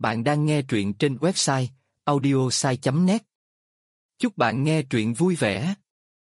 Bạn đang nghe truyện trên website audiosai.net. Chúc bạn nghe truyện vui vẻ.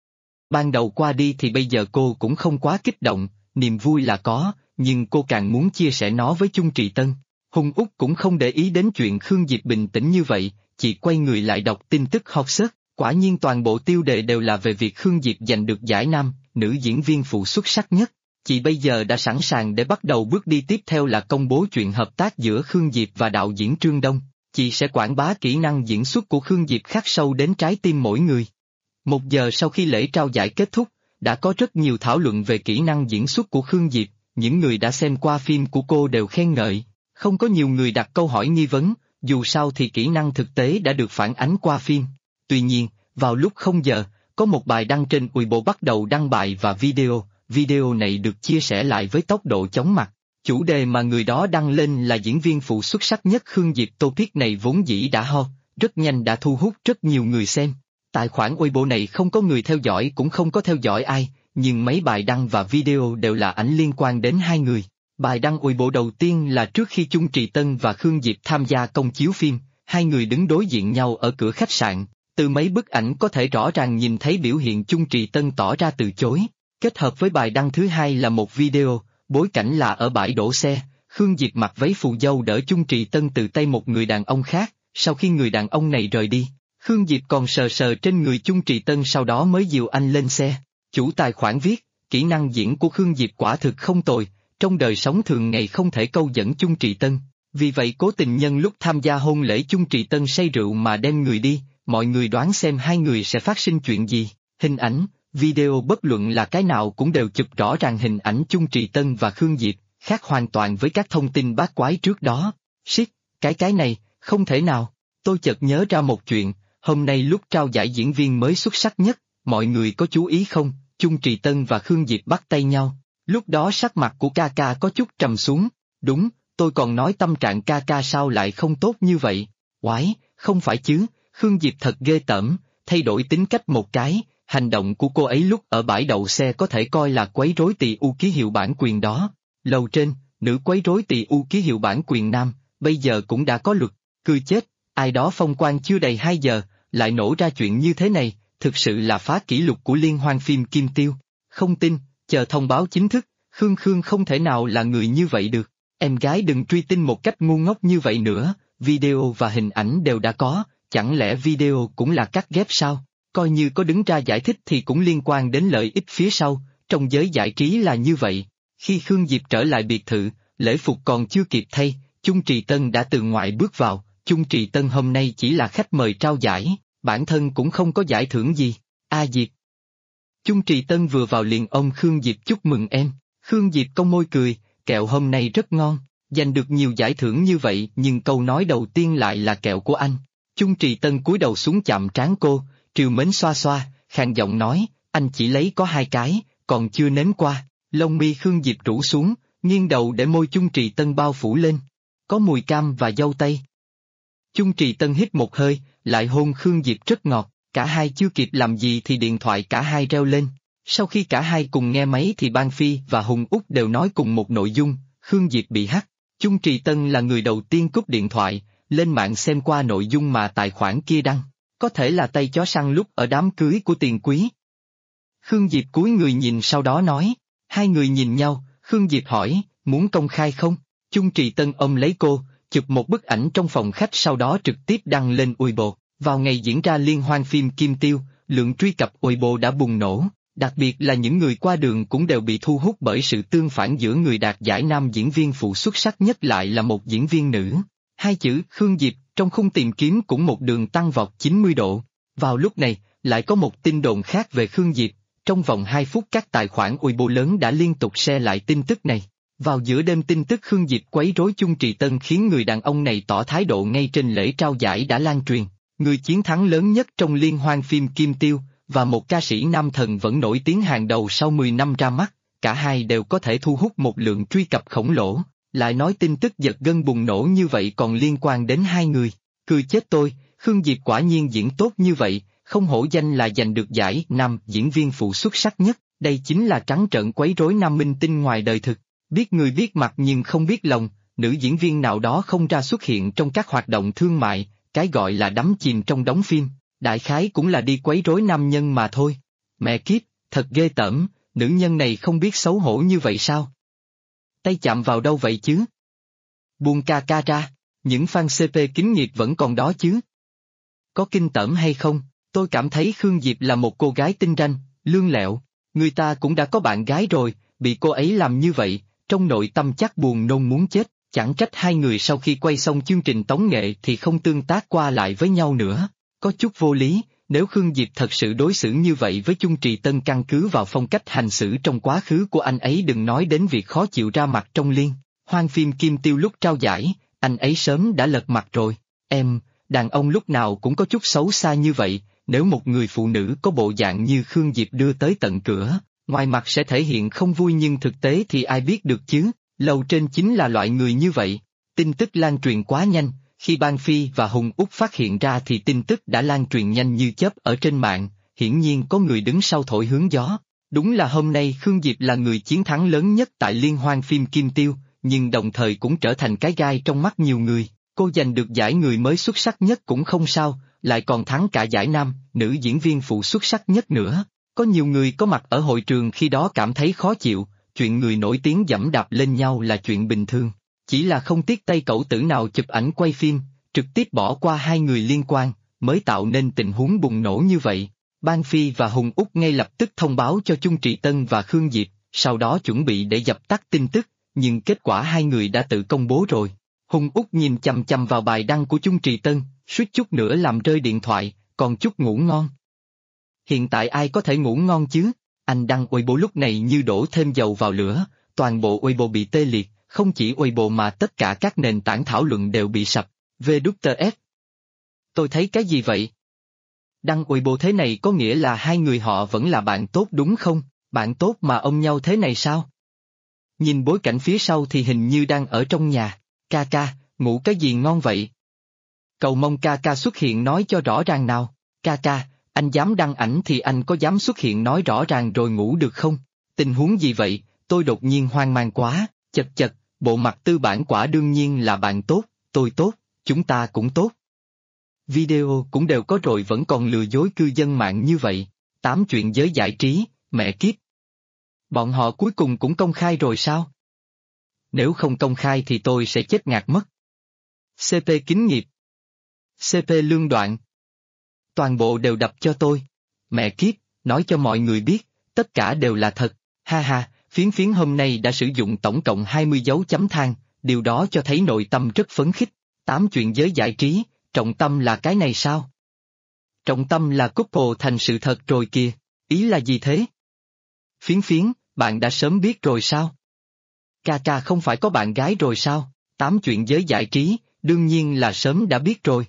Ban đầu qua đi thì bây giờ cô cũng không quá kích động, niềm vui là có, nhưng cô càng muốn chia sẻ nó với Chung Trì Tân. Hùng Úc cũng không để ý đến chuyện Khương Diệp bình tĩnh như vậy, chỉ quay người lại đọc tin tức hot search. Quả nhiên toàn bộ tiêu đề đều là về việc Khương Diệp giành được giải nam, nữ diễn viên phụ xuất sắc nhất. Chị bây giờ đã sẵn sàng để bắt đầu bước đi tiếp theo là công bố chuyện hợp tác giữa Khương Diệp và đạo diễn Trương Đông. Chị sẽ quảng bá kỹ năng diễn xuất của Khương Diệp khắc sâu đến trái tim mỗi người. 1 giờ sau khi lễ trao giải kết thúc, đã có rất nhiều thảo luận về kỹ năng diễn xuất của Khương Diệp, những người đã xem qua phim của cô đều khen ngợi, không có nhiều người đặt câu hỏi nghi vấn, dù sao thì kỹ năng thực tế đã được phản ánh qua phim. Tuy nhiên, vào lúc 0 giờ, có một bài đăng trên Weibo bắt đầu đăng bài và video này được chia sẻ lại với tốc độ chóng mặt. Chủ đề mà người đó đăng lên là diễn viên phụ xuất sắc nhất Khương Diệp. Topic này vốn dĩ đã hot, rất nhanh đã thu hút rất nhiều người xem. Tài khoản Weibo này không có người theo dõi cũng không có theo dõi ai, nhưng mấy bài đăng và video đều là ảnh liên quan đến hai người. Bài đăng Weibo đầu tiên là trước khi Chung Trì Tân và Khương Diệp tham gia công chiếu phim, hai người đứng đối diện nhau ở cửa khách sạn. Từ mấy bức ảnh có thể rõ ràng nhìn thấy biểu hiện Chung Trì Tân tỏ ra từ chối. Kết hợp với bài đăng thứ hai là một video, bối cảnh là ở bãi đổ xe, Khương Diệp mặc váy phù dâu đỡ Chung Trì Tân từ tay một người đàn ông khác, sau khi người đàn ông này rời đi, Khương Diệp còn sờ sờ trên người Chung Trì Tân sau đó mới dìu anh lên xe. Chủ tài khoản viết, kỹ năng diễn của Khương Diệp quả thực không tồi, trong đời sống thường ngày không thể câu dẫn Chung Trì Tân, vì vậy cố tình nhân lúc tham gia hôn lễ Chung Trì Tân say rượu mà đem người đi, mọi người đoán xem hai người sẽ phát sinh chuyện gì. Hình ảnh, video bất luận là cái nào cũng đều chụp rõ ràng hình ảnh Chung Trì Tân và Khương Diệp, khác hoàn toàn với các thông tin bát quái trước đó. Shit, cái này, không thể nào. Tôi chợt nhớ ra một chuyện, hôm nay lúc trao giải diễn viên mới xuất sắc nhất, mọi người có chú ý không, Chung Trì Tân và Khương Diệp bắt tay nhau. Lúc đó sắc mặt của ca có chút trầm xuống, đúng, tôi còn nói tâm trạng ca sao lại không tốt như vậy. Oái, không phải chứ, Khương Diệp thật ghê tởm, thay đổi tính cách một cái. Hành động của cô ấy lúc ở bãi đậu xe có thể coi là quấy rối tỳ u ký hiệu bản quyền đó. Lầu trên, nữ quấy rối tỳ u ký hiệu bản quyền nam, bây giờ cũng đã có luật, cười chết, ai đó phong quan chưa đầy 2 giờ, lại nổ ra chuyện như thế này, thực sự là phá kỷ lục của liên hoan phim Kim Tiêu. Không tin, chờ thông báo chính thức, Khương không thể nào là người như vậy được. Em gái đừng truy tin một cách ngu ngốc như vậy nữa, video và hình ảnh đều đã có, chẳng lẽ video cũng là cắt ghép sao? Coi như có đứng ra giải thích thì cũng liên quan đến lợi ích phía sau, trong giới giải trí là như vậy. Khi Khương Diệp trở lại biệt thự, lễ phục còn chưa kịp thay, Chung Trì Tân đã từ ngoại bước vào. Chung Trì Tân hôm nay chỉ là khách mời trao giải, bản thân cũng không có giải thưởng gì. A Diệp. Chung Trì Tân vừa vào liền ôm Khương Diệp chúc mừng em. Khương Diệp cong môi cười, kẹo hôm nay rất ngon, giành được nhiều giải thưởng như vậy nhưng câu nói đầu tiên lại là kẹo của anh. Chung Trì Tân cúi đầu xuống chạm trán cô, trìu mến xoa xoa, khàn giọng nói, anh chỉ lấy có 2 cái, còn chưa nếm qua. Lông mi Khương Diệp rũ xuống, nghiêng đầu để môi Chung Trì Tân bao phủ lên. Có mùi cam và dâu tây. Chung Trì Tân hít một hơi, lại hôn Khương Diệp rất ngọt, cả hai chưa kịp làm gì thì điện thoại cả hai reo lên. Sau khi cả hai cùng nghe máy thì Ban Phi và Hùng Úc đều nói cùng một nội dung, Khương Diệp bị hack. Chung Trì Tân là người đầu tiên cúp điện thoại, lên mạng xem qua nội dung mà tài khoản kia đăng. Có thể là tay chó săn lúc ở đám cưới của Tiền Quý. Khương Diệp cúi người nhìn sau đó nói, hai người nhìn nhau, Khương Diệp hỏi, muốn công khai không? Chung Trì Tân ôm lấy cô, chụp một bức ảnh trong phòng khách sau đó trực tiếp đăng lên Weibo. Vào ngày diễn ra liên hoan phim Kim Tiêu, lượng truy cập Weibo đã bùng nổ, đặc biệt là những người qua đường cũng đều bị thu hút bởi sự tương phản giữa người đạt giải nam diễn viên phụ xuất sắc nhất lại là một diễn viên nữ. Hai chữ Khương Diệp trong khung tìm kiếm cũng một đường tăng vọt 90 độ. Vào lúc này, lại có một tin đồn khác về Khương Diệp, trong vòng 2 phút các tài khoản Weibo lớn đã liên tục share lại tin tức này. Vào giữa đêm tin tức Khương Diệp quấy rối Chung Trì Tân khiến người đàn ông này tỏ thái độ ngay trên lễ trao giải đã lan truyền. Người chiến thắng lớn nhất trong liên hoan phim Kim Tiêu, và một ca sĩ nam thần vẫn nổi tiếng hàng đầu sau 10 năm ra mắt, cả hai đều có thể thu hút một lượng truy cập khổng lồ. Lại nói tin tức giật gân bùng nổ như vậy còn liên quan đến hai người. Cười chết tôi, Khương Diệp quả nhiên diễn tốt như vậy, không hổ danh là giành được giải nam diễn viên phụ xuất sắc nhất, đây chính là trắng trợn quấy rối nam minh tinh ngoài đời thực. Biết người biết mặt nhưng không biết lòng, nữ diễn viên nào đó không ra xuất hiện trong các hoạt động thương mại, cái gọi là đắm chìm trong đóng phim, đại khái cũng là đi quấy rối nam nhân mà thôi. Mẹ kiếp, thật ghê tởm, nữ nhân này không biết xấu hổ như vậy sao? Tay chạm vào đâu vậy chứ? Buông ca ca ra, những fan CP kính nhiệt vẫn còn đó chứ? Có kinh tởm hay không? Tôi cảm thấy Khương Diệp là một cô gái tinh ranh, lương lẹo, người ta cũng đã có bạn gái rồi, bị cô ấy làm như vậy, trong nội tâm chắc buồn nôn muốn chết, chẳng trách hai người sau khi quay xong chương trình tống nghệ thì không tương tác qua lại với nhau nữa, có chút vô lý. Nếu Khương Diệp thật sự đối xử như vậy với Chung Trì Tân căn cứ vào phong cách hành xử trong quá khứ của anh ấy, đừng nói đến việc khó chịu ra mặt trong liên hoan phim Kim Tiêu lúc trao giải, anh ấy sớm đã lật mặt rồi. Đàn ông lúc nào cũng có chút xấu xa như vậy, nếu một người phụ nữ có bộ dạng như Khương Diệp đưa tới tận cửa, ngoài mặt sẽ thể hiện không vui nhưng thực tế thì ai biết được chứ, lầu trên chính là loại người như vậy. Tin tức lan truyền quá nhanh. Khi Ban Phi và Hùng Úc phát hiện ra thì tin tức đã lan truyền nhanh như chớp ở trên mạng, hiển nhiên có người đứng sau thổi hướng gió. Đúng là hôm nay Khương Diệp là người chiến thắng lớn nhất tại liên hoan phim Kim Tiêu, nhưng đồng thời cũng trở thành cái gai trong mắt nhiều người. Cô giành được giải người mới xuất sắc nhất cũng không sao, lại còn thắng cả giải nam, nữ diễn viên phụ xuất sắc nhất nữa. Có nhiều người có mặt ở hội trường khi đó cảm thấy khó chịu, chuyện người nổi tiếng giẫm đạp lên nhau là chuyện bình thường. Chỉ là không tiếc tay cẩu tử nào chụp ảnh quay phim, trực tiếp bỏ qua hai người liên quan, mới tạo nên tình huống bùng nổ như vậy. Ban Phi và Hùng Úc ngay lập tức thông báo cho Chung Trì Tân và Khương Diệp, sau đó chuẩn bị để dập tắt tin tức, nhưng kết quả hai người đã tự công bố rồi. Hùng Úc nhìn chằm chằm vào bài đăng của Chung Trì Tân, suýt chút nữa làm rơi điện thoại, còn chút ngủ ngon. Hiện tại ai có thể ngủ ngon chứ? Anh đăng Weibo lúc này như đổ thêm dầu vào lửa, toàn bộ Weibo bị tê liệt. Không chỉ Weibo mà tất cả các nền tảng thảo luận đều bị sập. WTF. Tôi thấy cái gì vậy? Đăng Weibo thế này có nghĩa là hai người họ vẫn là bạn tốt đúng không? Bạn tốt mà ôm nhau thế này sao? Nhìn bối cảnh phía sau thì hình như đang ở trong nhà. Ca ca, ngủ cái gì ngon vậy? Cầu mong ca ca xuất hiện nói cho rõ ràng nào. Ca ca, anh dám đăng ảnh thì anh có dám xuất hiện nói rõ ràng rồi ngủ được không? Tình huống gì vậy? Tôi đột nhiên hoang mang quá. Chật chật. Bộ mặt tư bản quả đương nhiên là bạn tốt, tôi tốt, chúng ta cũng tốt. Video cũng đều có rồi vẫn còn lừa dối cư dân mạng như vậy. 8 chuyện giới giải trí, mẹ kiếp. Bọn họ cuối cùng cũng công khai rồi sao? Nếu không công khai thì tôi sẽ chết ngạt mất. CP kính nghiệp. CP lương đoạn. Toàn bộ đều đập cho tôi. Mẹ kiếp, nói cho mọi người biết, tất cả đều là thật, ha ha. Phiến phiến hôm nay đã sử dụng tổng cộng 20 dấu chấm than, điều đó cho thấy nội tâm rất phấn khích. 8 chuyện giới giải trí, trọng tâm là cái này sao? Trọng tâm là couple thành sự thật rồi kìa, ý là gì thế? Phiến phiến, bạn đã sớm biết rồi sao? Ca ca không phải có bạn gái rồi sao? 8 chuyện giới giải trí, đương nhiên là sớm đã biết rồi.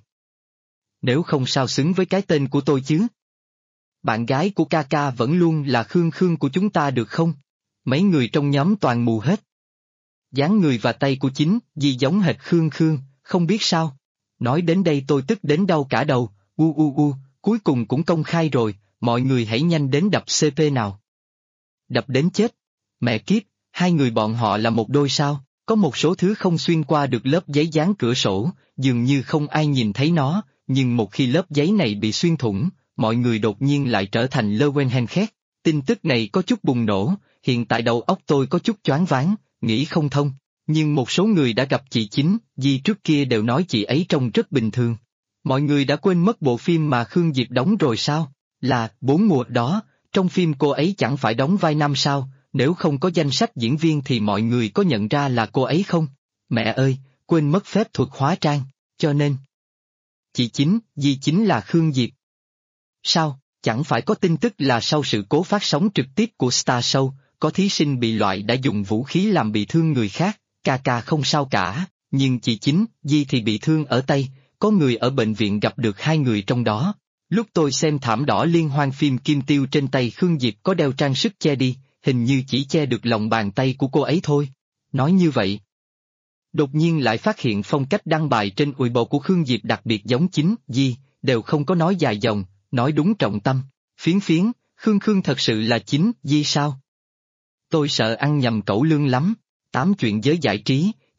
Nếu không sao xứng với cái tên của tôi chứ? Bạn gái của ca ca vẫn luôn là Khương Khương của chúng ta được không? Mấy người trong nhóm toàn mù hết. Dáng người và tay của chính, Di giống hệt Khương Khương, không biết sao. Nói đến đây tôi tức đến đau cả đầu, cuối cùng cũng công khai rồi, mọi người hãy nhanh đến đập CP nào. Đập đến chết. Mẹ kiếp, hai người bọn họ là một đôi sao, có một số thứ không xuyên qua được lớp giấy dán cửa sổ, dường như không ai nhìn thấy nó, nhưng một khi lớp giấy này bị xuyên thủng, mọi người đột nhiên lại trở thành lơ quên hen khét. Tin tức này có chút bùng nổ. Hiện tại đầu óc tôi có chút choáng váng, nghĩ không thông, nhưng một số người đã gặp chị Chính, Di trước kia đều nói chị ấy trông rất bình thường. Mọi người đã quên mất bộ phim mà Khương Diệp đóng rồi sao? Là, 4 mùa đó, trong phim cô ấy chẳng phải đóng vai nam sao, nếu không có danh sách diễn viên thì mọi người có nhận ra là cô ấy không? Mẹ ơi, quên mất phép thuật hóa trang, cho nên... Chị Chính, Di chính là Khương Diệp. Sao, chẳng phải có tin tức là sau sự cố phát sóng trực tiếp của Star Show, có thí sinh bị loại đã dùng vũ khí làm bị thương người khác, ca ca không sao cả, nhưng chị Chính, Di thì bị thương ở tay, có người ở bệnh viện gặp được hai người trong đó. Lúc tôi xem thảm đỏ liên hoan phim Kim Tiêu trên tay Khương Diệp có đeo trang sức che đi, hình như chỉ che được lòng bàn tay của cô ấy thôi. Nói như vậy. Đột nhiên lại phát hiện phong cách đăng bài trên Weibo của Khương Diệp đặc biệt giống Chính, Di, đều không có nói dài dòng, nói đúng trọng tâm. Phiến phiến, Khương Khương thật sự là Chính, Di sao? Tôi sợ ăn nhầm cẩu lương lắm. 8 chuyện giới giải trí,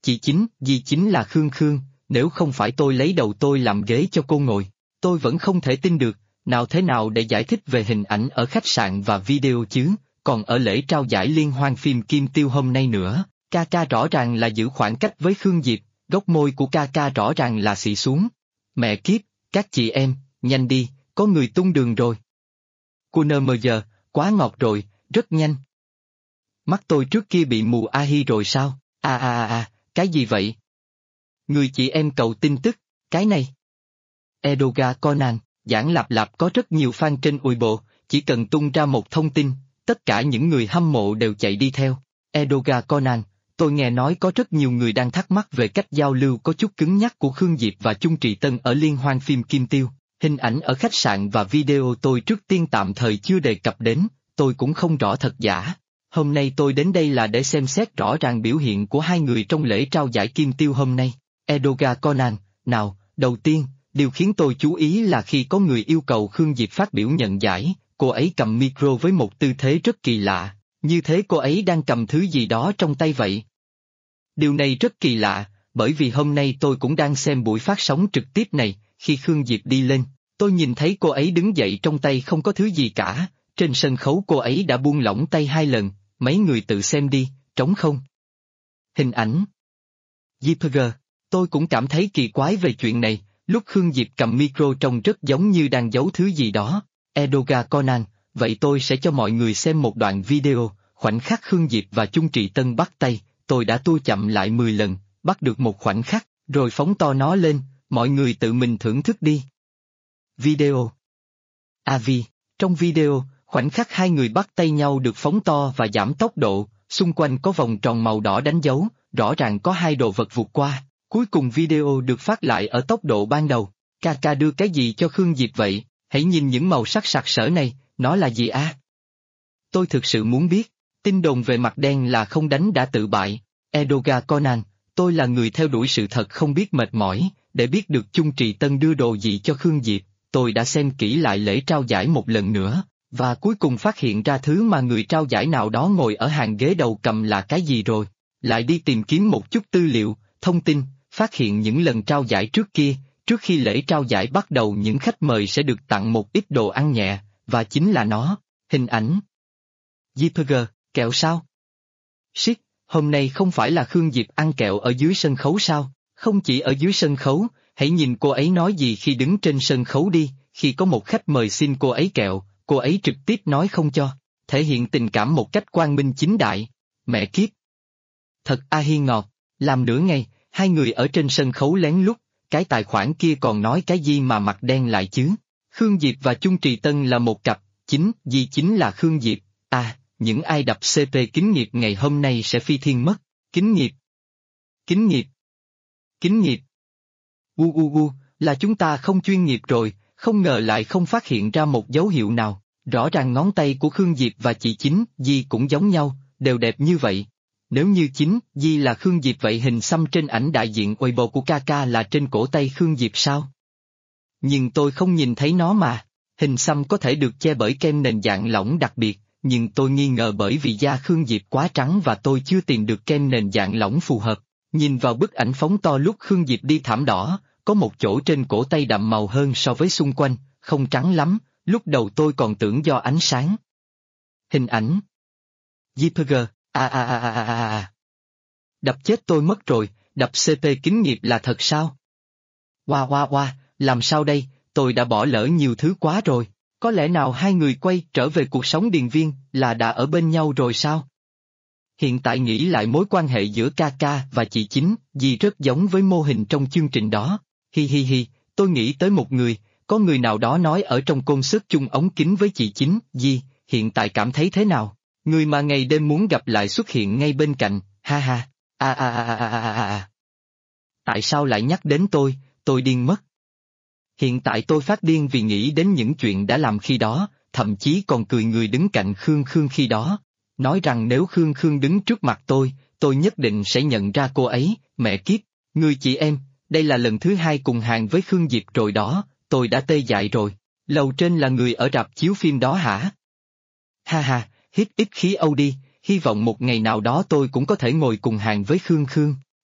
chị chính, Di chính là Khương Khương, nếu không phải tôi lấy đầu tôi làm ghế cho cô ngồi, tôi vẫn không thể tin được, nào thế nào để giải thích về hình ảnh ở khách sạn và video chứ, còn ở lễ trao giải liên hoan phim Kim Tiêu hôm nay nữa, ca ca rõ ràng là giữ khoảng cách với Khương Diệp, góc môi của ca ca rõ ràng là xị xuống. Mẹ kiếp, các chị em, nhanh đi, có người tung đường rồi. Cô nơ mờ giờ, quá ngọt rồi, rất nhanh. Mắt tôi trước kia bị mù ahi rồi sao? Cái gì vậy? Người chị em cầu tin tức, cái này. Edoga Conan, Giảng Lạp Lạp có rất nhiều fan trên Weibo, chỉ cần tung ra một thông tin, tất cả những người hâm mộ đều chạy đi theo. Edoga Conan, tôi nghe nói có rất nhiều người đang thắc mắc về cách giao lưu có chút cứng nhắc của Khương Diệp và Chung Trì Tân ở liên hoan phim Kim Tiêu. Hình ảnh ở khách sạn và video tôi trước tiên tạm thời chưa đề cập đến, tôi cũng không rõ thật giả. Hôm nay tôi đến đây là để xem xét rõ ràng biểu hiện của hai người trong lễ trao giải Kim Tiêu hôm nay. Edoga Conan, nào, đầu tiên, điều khiến tôi chú ý là khi có người yêu cầu Khương Diệp phát biểu nhận giải, cô ấy cầm micro với một tư thế rất kỳ lạ, như thế cô ấy đang cầm thứ gì đó trong tay vậy. Điều này rất kỳ lạ, bởi vì hôm nay tôi cũng đang xem buổi phát sóng trực tiếp này, khi Khương Diệp đi lên, tôi nhìn thấy cô ấy đứng dậy trong tay không có thứ gì cả, trên sân khấu cô ấy đã buông lỏng tay 2 lần, mấy người tự xem đi, trống không. Hình ảnh JPG, tôi cũng cảm thấy kỳ quái về chuyện này, lúc Khương Diệp cầm micro trông rất giống như đang giấu thứ gì đó. Edoga Conan, vậy tôi sẽ cho mọi người xem một đoạn video, khoảnh khắc Khương Diệp và Chung Trì Tân bắt tay, tôi đã tua chậm lại 10 lần, bắt được một khoảnh khắc, rồi phóng to nó lên, mọi người tự mình thưởng thức đi. Video AVI, trong video, khoảnh khắc hai người bắt tay nhau được phóng to và giảm tốc độ, xung quanh có vòng tròn màu đỏ đánh dấu, rõ ràng có hai đồ vật vụt qua, cuối cùng video được phát lại ở tốc độ ban đầu. Ca đưa cái gì cho Khương Diệp vậy, hãy nhìn những màu sắc sặc sỡ này, nó là gì à? Tôi thực sự muốn biết, tin đồn về mặt đen là không đánh đã tự bại. Edoga Conan, tôi là người theo đuổi sự thật không biết mệt mỏi, để biết được Chung Trì Tân đưa đồ gì cho Khương Diệp, tôi đã xem kỹ lại lễ trao giải một lần nữa, và cuối cùng phát hiện ra thứ mà người trao giải nào đó ngồi ở hàng ghế đầu cầm là cái gì rồi. Lại đi tìm kiếm một chút tư liệu, thông tin, phát hiện những lần trao giải trước kia, trước khi lễ trao giải bắt đầu những khách mời sẽ được tặng một ít đồ ăn nhẹ, và chính là nó. Hình ảnh JPG, kẹo sao? Shit, hôm nay không phải là Khương Diệp ăn kẹo ở dưới sân khấu sao? Không chỉ ở dưới sân khấu, hãy nhìn cô ấy nói gì khi đứng trên sân khấu đi, khi có một khách mời xin cô ấy kẹo, cô ấy trực tiếp nói không cho, thể hiện tình cảm một cách quang minh chính đại. Mẹ kiếp! Thật hi ngọt, làm nửa ngày, hai người ở trên sân khấu lén lút, cái tài khoản kia còn nói cái gì mà mặt đen lại chứ? Khương Diệp và Chung Trì Tân là một cặp, chính là Khương Diệp, những ai đập CP kính nghiệp ngày hôm nay sẽ phi thiên mất, kính nghiệp. Kính nghiệp. Kính nghiệp. Là chúng ta không chuyên nghiệp rồi, không ngờ lại không phát hiện ra một dấu hiệu nào, rõ ràng ngón tay của Khương Diệp và chị Chính Di cũng giống nhau, đều đẹp như vậy. Nếu như Chính Di là Khương Diệp vậy hình xăm trên ảnh đại diện Weibo của Kaka là trên cổ tay Khương Diệp sao? Nhưng tôi không nhìn thấy nó mà, hình xăm có thể được che bởi kem nền dạng lỏng đặc biệt, nhưng tôi nghi ngờ bởi vì da Khương Diệp quá trắng và tôi chưa tìm được kem nền dạng lỏng phù hợp. Nhìn vào bức ảnh phóng to lúc Khương Diệp đi thảm đỏ, có một chỗ trên cổ tay đậm màu hơn so với xung quanh, không trắng lắm, lúc đầu tôi còn tưởng do ánh sáng. Hình ảnh JPG, Đập chết tôi mất rồi, đập CP kính nghiệp là thật sao? Wow, làm sao đây, tôi đã bỏ lỡ nhiều thứ quá rồi, có lẽ nào hai người quay trở về cuộc sống điền viên là đã ở bên nhau rồi sao? Hiện tại nghĩ lại mối quan hệ giữa Kaka và chị Chính Di rất giống với mô hình trong chương trình đó. Hi, tôi nghĩ tới một người, có người nào đó nói ở trong concert chung ống kính với chị Chính Di, hiện tại cảm thấy thế nào? Người mà ngày đêm muốn gặp lại xuất hiện ngay bên cạnh, ha. Tại sao lại nhắc đến tôi điên mất. Hiện tại tôi phát điên vì nghĩ đến những chuyện đã làm khi đó, thậm chí còn cười người đứng cạnh Khương khi đó. Nói rằng nếu Khương đứng trước mặt tôi nhất định sẽ nhận ra cô ấy, mẹ kiếp, người chị em, đây là lần thứ hai cùng hàng với Khương Diệp rồi đó, tôi đã tê dại rồi, lầu trên là người ở rạp chiếu phim đó hả? Ha, hít ít khí Âu đi, hy vọng một ngày nào đó tôi cũng có thể ngồi cùng hàng với Khương.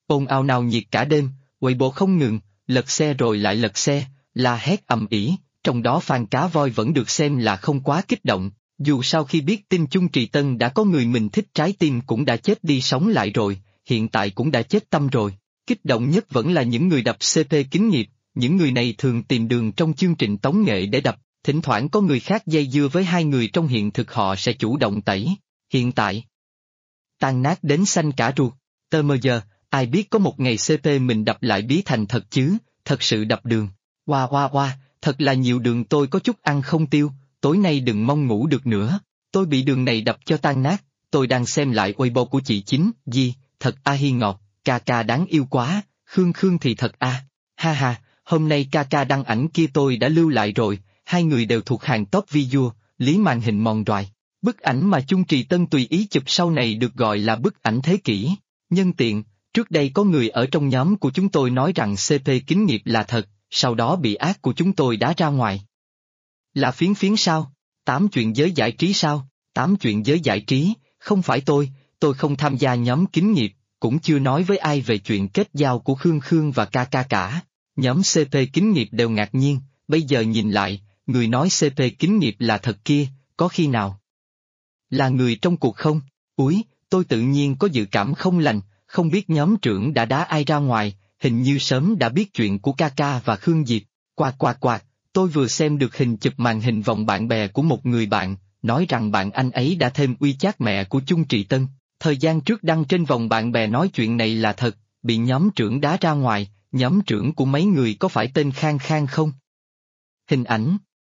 ồn ào nào nhiệt cả đêm, Weibo không ngừng, lật xe rồi lại lật xe, la hét ầm ĩ, trong đó Phan Cá Voi vẫn được xem là không quá kích động, dù sau khi biết tin Chung Trì Tân đã có người mình thích trái tim cũng đã chết đi sống lại rồi, hiện tại cũng đã chết tâm rồi. Kích động nhất vẫn là những người đập CP kính nghiệp, những người này thường tìm đường trong chương trình tống nghệ để đập, thỉnh thoảng có người khác dây dưa với hai người trong hiện thực họ sẽ chủ động tẩy. Hiện tại, tan nát đến xanh cả ruột, tờ mờ giờ, ai biết có một ngày CP mình đập lại Bí Thành thật chứ, thật sự đập đường. Hoa, thật là nhiều đường tôi có chút ăn không tiêu, tối nay đừng mong ngủ được nữa, tôi bị đường này đập cho tan nát, tôi đang xem lại Weibo của chị Chính, thật hi ngọt, ca đáng yêu quá, Khương thì thật ha, hôm nay ca đăng ảnh kia tôi đã lưu lại rồi, hai người đều thuộc hàng top visual, lý màn hình mòn đoài. Bức ảnh mà Chung Trì Tân tùy ý chụp sau này được gọi là bức ảnh thế kỷ. Nhân tiện, trước đây có người ở trong nhóm của chúng tôi nói rằng CP kính nghiệp là thật, sau đó bị ác của chúng tôi đá ra ngoài. Là phiến sao? 8 chuyện giới giải trí sao? 8 chuyện giới giải trí, không phải tôi không tham gia nhóm kính nghiệp, cũng chưa nói với ai về chuyện kết giao của Khương và ca cả. Nhóm CP kính nghiệp đều ngạc nhiên, bây giờ nhìn lại, người nói CP kính nghiệp là thật kia, có khi nào là người trong cuộc không? Úi, tôi tự nhiên có dự cảm không lành, không biết nhóm trưởng đã đá ai ra ngoài, hình như sớm đã biết chuyện của ca và Khương Diệp. Quạt, tôi vừa xem được hình chụp màn hình vòng bạn bè của một người bạn, nói rằng bạn anh ấy đã thêm WeChat mẹ của Chung Trì Tân, thời gian trước đăng trên vòng bạn bè nói chuyện này là thật, bị nhóm trưởng đá ra ngoài, nhóm trưởng của mấy người có phải tên Khang không? Hình ảnh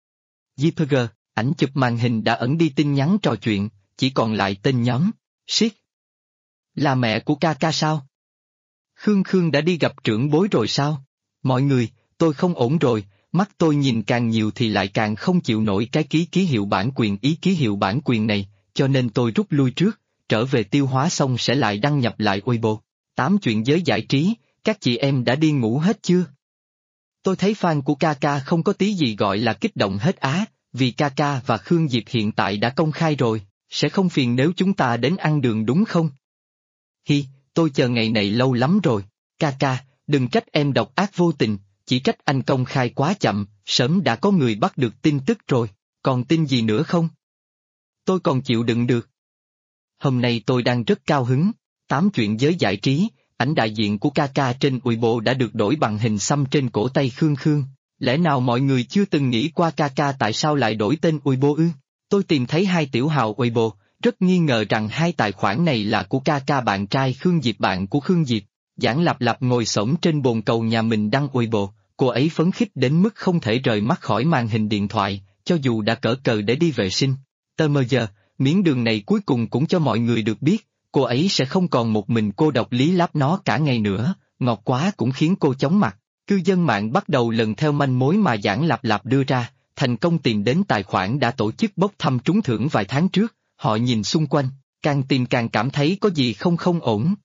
JPG, ảnh chụp màn hình đã ẩn đi tin nhắn trò chuyện, chỉ còn lại tên nhóm, Siết. Là mẹ của ca sao? Khương đã đi gặp trưởng bối rồi sao? Mọi người, tôi không ổn rồi, mắt tôi nhìn càng nhiều thì lại càng không chịu nổi cái ký hiệu bản quyền ký hiệu bản quyền này, cho nên tôi rút lui trước, trở về tiêu hóa xong sẽ lại đăng nhập lại Weibo. 8 chuyện giới giải trí, các chị em đã đi ngủ hết chưa? Tôi thấy fan của ca không có tí gì gọi là kích động hết vì ca và Khương Diệp hiện tại đã công khai rồi, sẽ không phiền nếu chúng ta đến ăn đường đúng không? Tôi chờ ngày này lâu lắm rồi, ca, đừng trách em độc ác vô tình, chỉ trách anh công khai quá chậm, sớm đã có người bắt được tin tức rồi, còn tin gì nữa không? Tôi còn chịu đựng được. Hôm nay tôi đang rất cao hứng, 8 chuyện giới giải trí, ảnh đại diện của ca trên Weibo đã được đổi bằng hình xăm trên cổ tay Khương. Lẽ nào mọi người chưa từng nghĩ qua ca tại sao lại đổi tên Weibo ư? Tôi tìm thấy 2 tiểu hào Weibo, rất nghi ngờ rằng 2 tài khoản này là của ca bạn trai Khương Diệp bạn của Khương Diệp. Giảng Lạp ngồi xổm trên bồn cầu nhà mình đăng Weibo, cô ấy phấn khích đến mức không thể rời mắt khỏi màn hình điện thoại, cho dù đã cỡ cờ để đi vệ sinh. Tờ mờ giờ, miếng đường này cuối cùng cũng cho mọi người được biết, cô ấy sẽ không còn một mình cô độc lý láp nó cả ngày nữa, ngọt quá cũng khiến cô chóng mặt. Cư dân mạng bắt đầu lần theo manh mối mà Giảng Lạp đưa ra, thành công tìm đến tài khoản đã tổ chức bốc thăm trúng thưởng vài tháng trước, họ nhìn xung quanh, càng tìm càng cảm thấy có gì không ổn.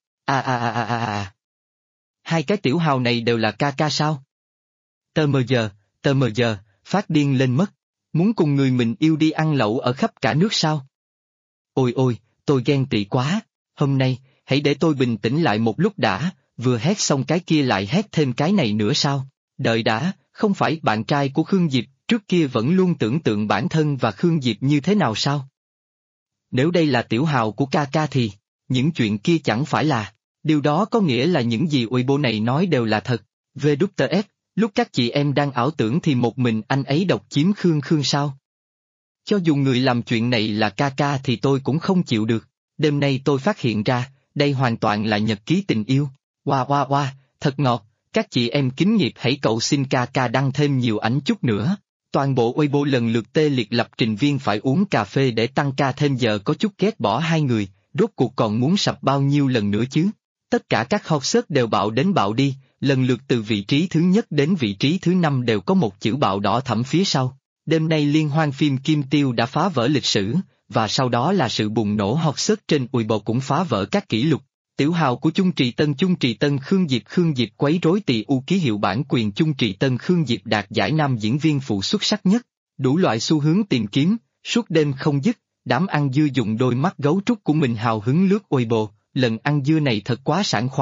Hai cái tiểu hào này đều là ca sao? Tờ mờ giờ, phát điên lên mất, muốn cùng người mình yêu đi ăn lẩu ở khắp cả nước sao? Ôi, tôi ghen tị quá, hôm nay, hãy để tôi bình tĩnh lại một lúc đã, vừa hét xong cái kia lại hét thêm cái này nữa sao? Đợi đã, không phải bạn trai của Khương Diệp, trước kia vẫn luôn tưởng tượng bản thân và Khương Diệp như thế nào sao? Nếu đây là tiểu hào của ca thì, những chuyện kia chẳng phải là, điều đó có nghĩa là những gì Weibo này nói đều là thật. WTF, lúc các chị em đang ảo tưởng thì một mình anh ấy độc chiếm Khương sao? Cho dù người làm chuyện này là ca thì tôi cũng không chịu được. Đêm nay tôi phát hiện ra, đây hoàn toàn là nhật ký tình yêu. Wow, thật ngọt, các chị em kính nghiệp hãy cầu xin ca đăng thêm nhiều ảnh chút nữa. Toàn bộ Weibo lần lượt tê liệt lập trình viên phải uống cà phê để tăng ca thêm giờ có chút ghét bỏ hai người, rốt cuộc còn muốn sập bao nhiêu lần nữa chứ. Tất cả các hot search đều bạo đến bạo đi, lần lượt từ vị trí thứ nhất đến vị trí thứ 5 đều có một chữ bạo đỏ thẫm phía sau. Đêm nay liên hoan phim Kim Tiêu đã phá vỡ lịch sử, và sau đó là sự bùng nổ hot search trên Weibo cũng phá vỡ các kỷ lục. Tiểu hào của Chung Trì Tân Khương Diệp quấy rối tỳ u ký hiệu bản quyền Chung Trì Tân Khương Diệp đạt giải nam diễn viên phụ xuất sắc nhất, đủ loại xu hướng tìm kiếm, suốt đêm không dứt, đám ăn dưa dùng đôi mắt gấu trúc của mình hào hứng lướt Weibo, lần ăn dưa này thật quá sảng khoái,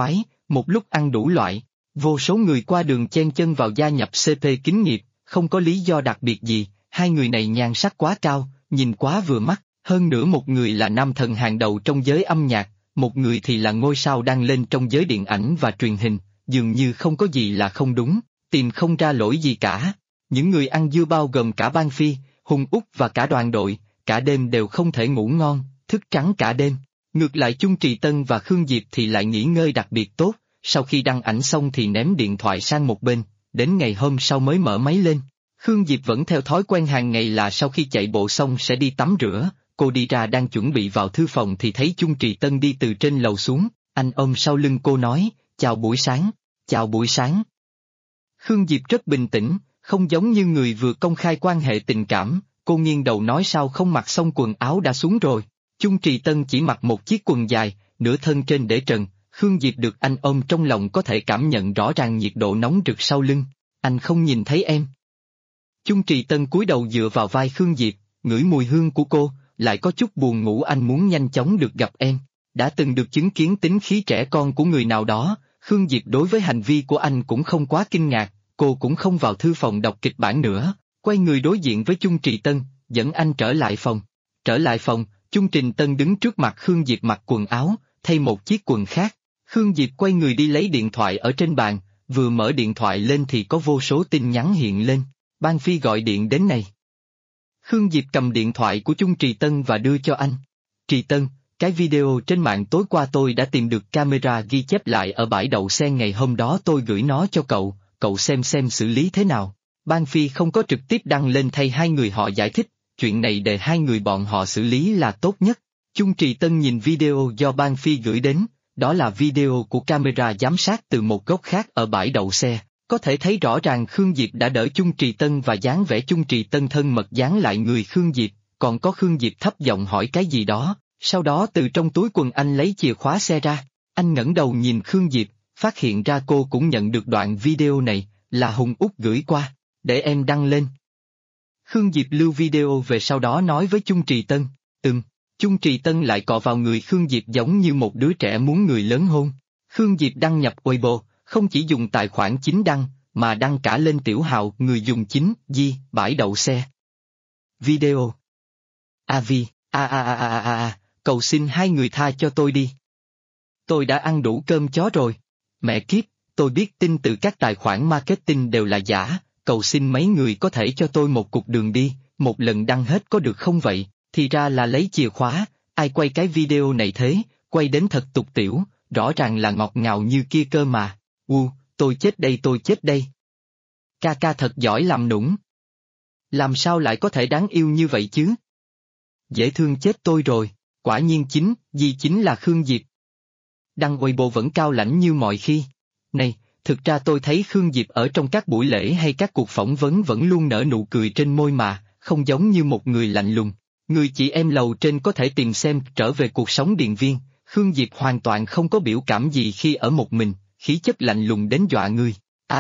một lúc ăn đủ loại. Vô số người qua đường chen chân vào gia nhập CP kính nghiệp, không có lý do đặc biệt gì, hai người này nhan sắc quá cao, nhìn quá vừa mắt, hơn nữa một người là nam thần hàng đầu trong giới âm nhạc, một người thì là ngôi sao đang lên trong giới điện ảnh và truyền hình, dường như không có gì là không đúng, tìm không ra lỗi gì cả. Những người ăn dưa bao gồm cả Ban Phi, Hùng Úc và cả đoàn đội, cả đêm đều không thể ngủ ngon, thức trắng cả đêm. Ngược lại Chung Trì Tân và Khương Diệp thì lại nghỉ ngơi đặc biệt tốt, sau khi đăng ảnh xong thì ném điện thoại sang một bên, đến ngày hôm sau mới mở máy lên. Khương Diệp vẫn theo thói quen hàng ngày là sau khi chạy bộ xong sẽ đi tắm rửa, cô đi ra đang chuẩn bị vào thư phòng thì thấy Chung Trì Tân đi từ trên lầu xuống, anh ôm sau lưng cô nói, chào buổi sáng, chào buổi sáng. Khương Diệp rất bình tĩnh, không giống như người vừa công khai quan hệ tình cảm, cô nghiêng đầu nói sao không mặc xong quần áo đã xuống rồi. Chung Trì Tân chỉ mặc một chiếc quần dài, nửa thân trên để trần, Khương Diệp được anh ôm trong lòng có thể cảm nhận rõ ràng nhiệt độ nóng rực sau lưng. Anh không nhìn thấy em. Chung Trì Tân cúi đầu dựa vào vai Khương Diệp, ngửi mùi hương của cô, lại có chút buồn ngủ anh muốn nhanh chóng được gặp em. Đã từng được chứng kiến tính khí trẻ con của người nào đó, Khương Diệp đối với hành vi của anh cũng không quá kinh ngạc, cô cũng không vào thư phòng đọc kịch bản nữa, quay người đối diện với Chung Trì Tân, dẫn anh trở lại phòng. Trở lại phòng, Chung Trì Tân đứng trước mặt Khương Diệp mặc quần áo, thay một chiếc quần khác. Khương Diệp quay người đi lấy điện thoại ở trên bàn, vừa mở điện thoại lên thì có vô số tin nhắn hiện lên. Ban Phi gọi điện đến này. Khương Diệp cầm điện thoại của Chung Trì Tân và đưa cho anh. Trì Tân, cái video trên mạng tối qua tôi đã tìm được camera ghi chép lại ở bãi đậu xe ngày hôm đó tôi gửi nó cho cậu xem xử lý thế nào. Ban Phi không có trực tiếp đăng lên thay hai người họ giải thích, chuyện này để hai người bọn họ xử lý là tốt nhất. Chung Trì Tân nhìn video do Ban Phi gửi đến, đó là video của camera giám sát từ một góc khác ở bãi đậu xe. Có thể thấy rõ ràng Khương Diệp đã đỡ Chung Trì Tân và dáng vẻ Chung Trì Tân thân mật dán lại người Khương Diệp, còn có Khương Diệp thấp giọng hỏi cái gì đó, sau đó từ trong túi quần anh lấy chìa khóa xe ra. Anh ngẩng đầu nhìn Khương Diệp, phát hiện ra cô cũng nhận được đoạn video này, là Hùng Úc gửi qua, để em đăng lên. Khương Diệp lưu video về sau đó nói với Chung Trì Tân, Chung Trì Tân lại cọ vào người Khương Diệp giống như một đứa trẻ muốn người lớn hôn. Khương Diệp đăng nhập Weibo, không chỉ dùng tài khoản chính đăng, mà đăng cả lên tiểu hào người dùng chính, bãi đậu xe. Video. Cầu xin hai người tha cho tôi đi. Tôi đã ăn đủ cơm chó rồi. Mẹ kiếp, tôi biết tin từ các tài khoản marketing đều là giả, cầu xin mấy người có thể cho tôi một cục đường đi, một lần đăng hết có được không vậy? Thì ra là lấy chìa khóa, ai quay cái video này thế, quay đến thật tục tiểu, rõ ràng là ngọt ngào như kia cơ mà. Tôi chết đây. Ca thật giỏi làm nũng. Làm sao lại có thể đáng yêu như vậy chứ? Dễ thương chết tôi rồi, quả nhiên chính là Khương Diệp. Đăng Weibo vẫn cao lãnh như mọi khi. Này, thực ra tôi thấy Khương Diệp ở trong các buổi lễ hay các cuộc phỏng vấn vẫn luôn nở nụ cười trên môi mà, không giống như một người lạnh lùng. Người chị em lầu trên có thể tìm xem trở về cuộc sống điện viên, Khương Diệp hoàn toàn không có biểu cảm gì khi ở một mình, khí chất lạnh lùng đến dọa người.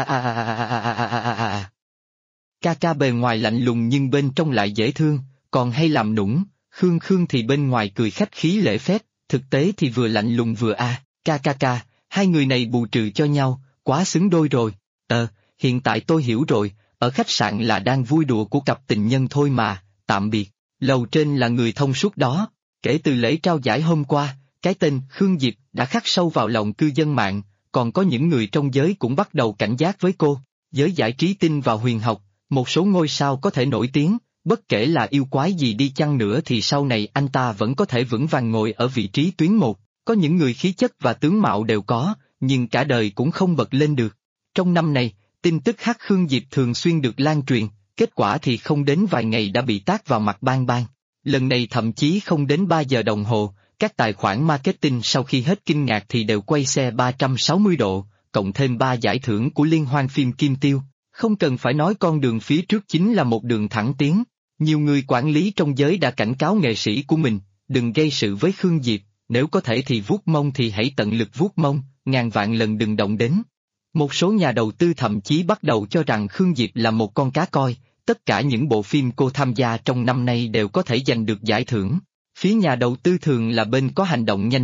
Ca bề ngoài lạnh lùng nhưng bên trong lại dễ thương, còn hay làm nũng, Khương thì bên ngoài cười khách khí lễ phép, thực tế thì vừa lạnh lùng vừa ca, hai người này bù trừ cho nhau, quá xứng đôi rồi. Hiện tại tôi hiểu rồi, ở khách sạn là đang vui đùa của cặp tình nhân thôi mà, tạm biệt. Lầu trên là người thông suốt đó, kể từ lễ trao giải hôm qua, cái tên Khương Diệp đã khắc sâu vào lòng cư dân mạng, còn có những người trong giới cũng bắt đầu cảnh giác với cô. Giới giải trí tin vào huyền học, một số ngôi sao có thể nổi tiếng, bất kể là yêu quái gì đi chăng nữa thì sau này anh ta vẫn có thể vững vàng ngồi ở vị trí tuyến một. Có những người khí chất và tướng mạo đều có, nhưng cả đời cũng không bật lên được. Trong năm này, tin tức hắc Khương Diệp thường xuyên được lan truyền, kết quả thì không đến vài ngày đã bị tát vào mặt bang. Lần này thậm chí không đến 3 giờ đồng hồ, các tài khoản marketing sau khi hết kinh ngạc thì đều quay xe 360 độ, cộng thêm 3 giải thưởng của liên hoan phim Kim Tiêu. Không cần phải nói con đường phía trước chính là một đường thẳng tiến. Nhiều người quản lý trong giới đã cảnh cáo nghệ sĩ của mình, đừng gây sự với Khương Diệp, nếu có thể thì vuốt mông thì hãy tận lực vuốt mông, ngàn vạn lần đừng động đến. Một số nhà đầu tư thậm chí bắt đầu cho rằng Khương Diệp là một con cá coi, tất cả những bộ phim cô tham gia trong năm nay đều có thể giành được giải thưởng. Phía nhà đầu tư thường là bên có hành động nhanh nhất,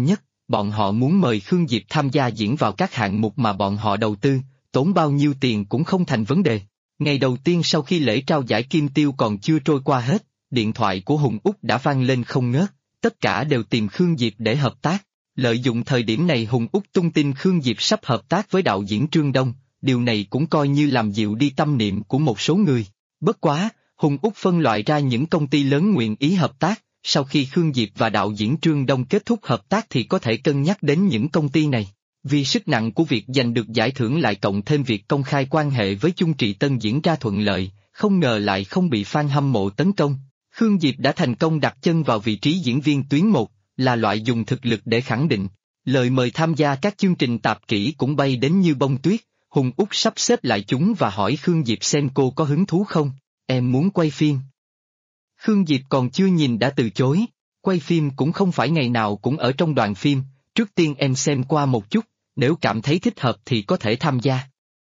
bọn họ muốn mời Khương Diệp tham gia diễn vào các hạng mục mà bọn họ đầu tư, tốn bao nhiêu tiền cũng không thành vấn đề. Ngày đầu tiên sau khi lễ trao giải kim tiêu còn chưa trôi qua hết, điện thoại của Hùng Úc đã vang lên không ngớt, tất cả đều tìm Khương Diệp để hợp tác. Lợi dụng thời điểm này Hùng Úc tung tin Khương Diệp sắp hợp tác với đạo diễn Trương Đông, điều này cũng coi như làm dịu đi tâm niệm của một số người. Bất quá, Hùng Úc phân loại ra những công ty lớn nguyện ý hợp tác, sau khi Khương Diệp và đạo diễn Trương Đông kết thúc hợp tác thì có thể cân nhắc đến những công ty này. Vì sức nặng của việc giành được giải thưởng lại cộng thêm việc công khai quan hệ với Chung Trị Tân diễn ra thuận lợi, không ngờ lại không bị fan hâm mộ tấn công. Khương Diệp đã thành công đặt chân vào vị trí diễn viên tuyến 1, là loại dùng thực lực để khẳng định. Lời mời tham gia các chương trình tạp kỹ cũng bay đến như bông tuyết. Hùng Úc sắp xếp lại chúng và hỏi Khương Diệp xem cô có hứng thú không. Em muốn quay phim. Khương Diệp còn chưa nhìn đã từ chối. Quay phim cũng không phải ngày nào cũng ở trong đoàn phim, trước tiên em xem qua một chút, nếu cảm thấy thích hợp thì có thể tham gia.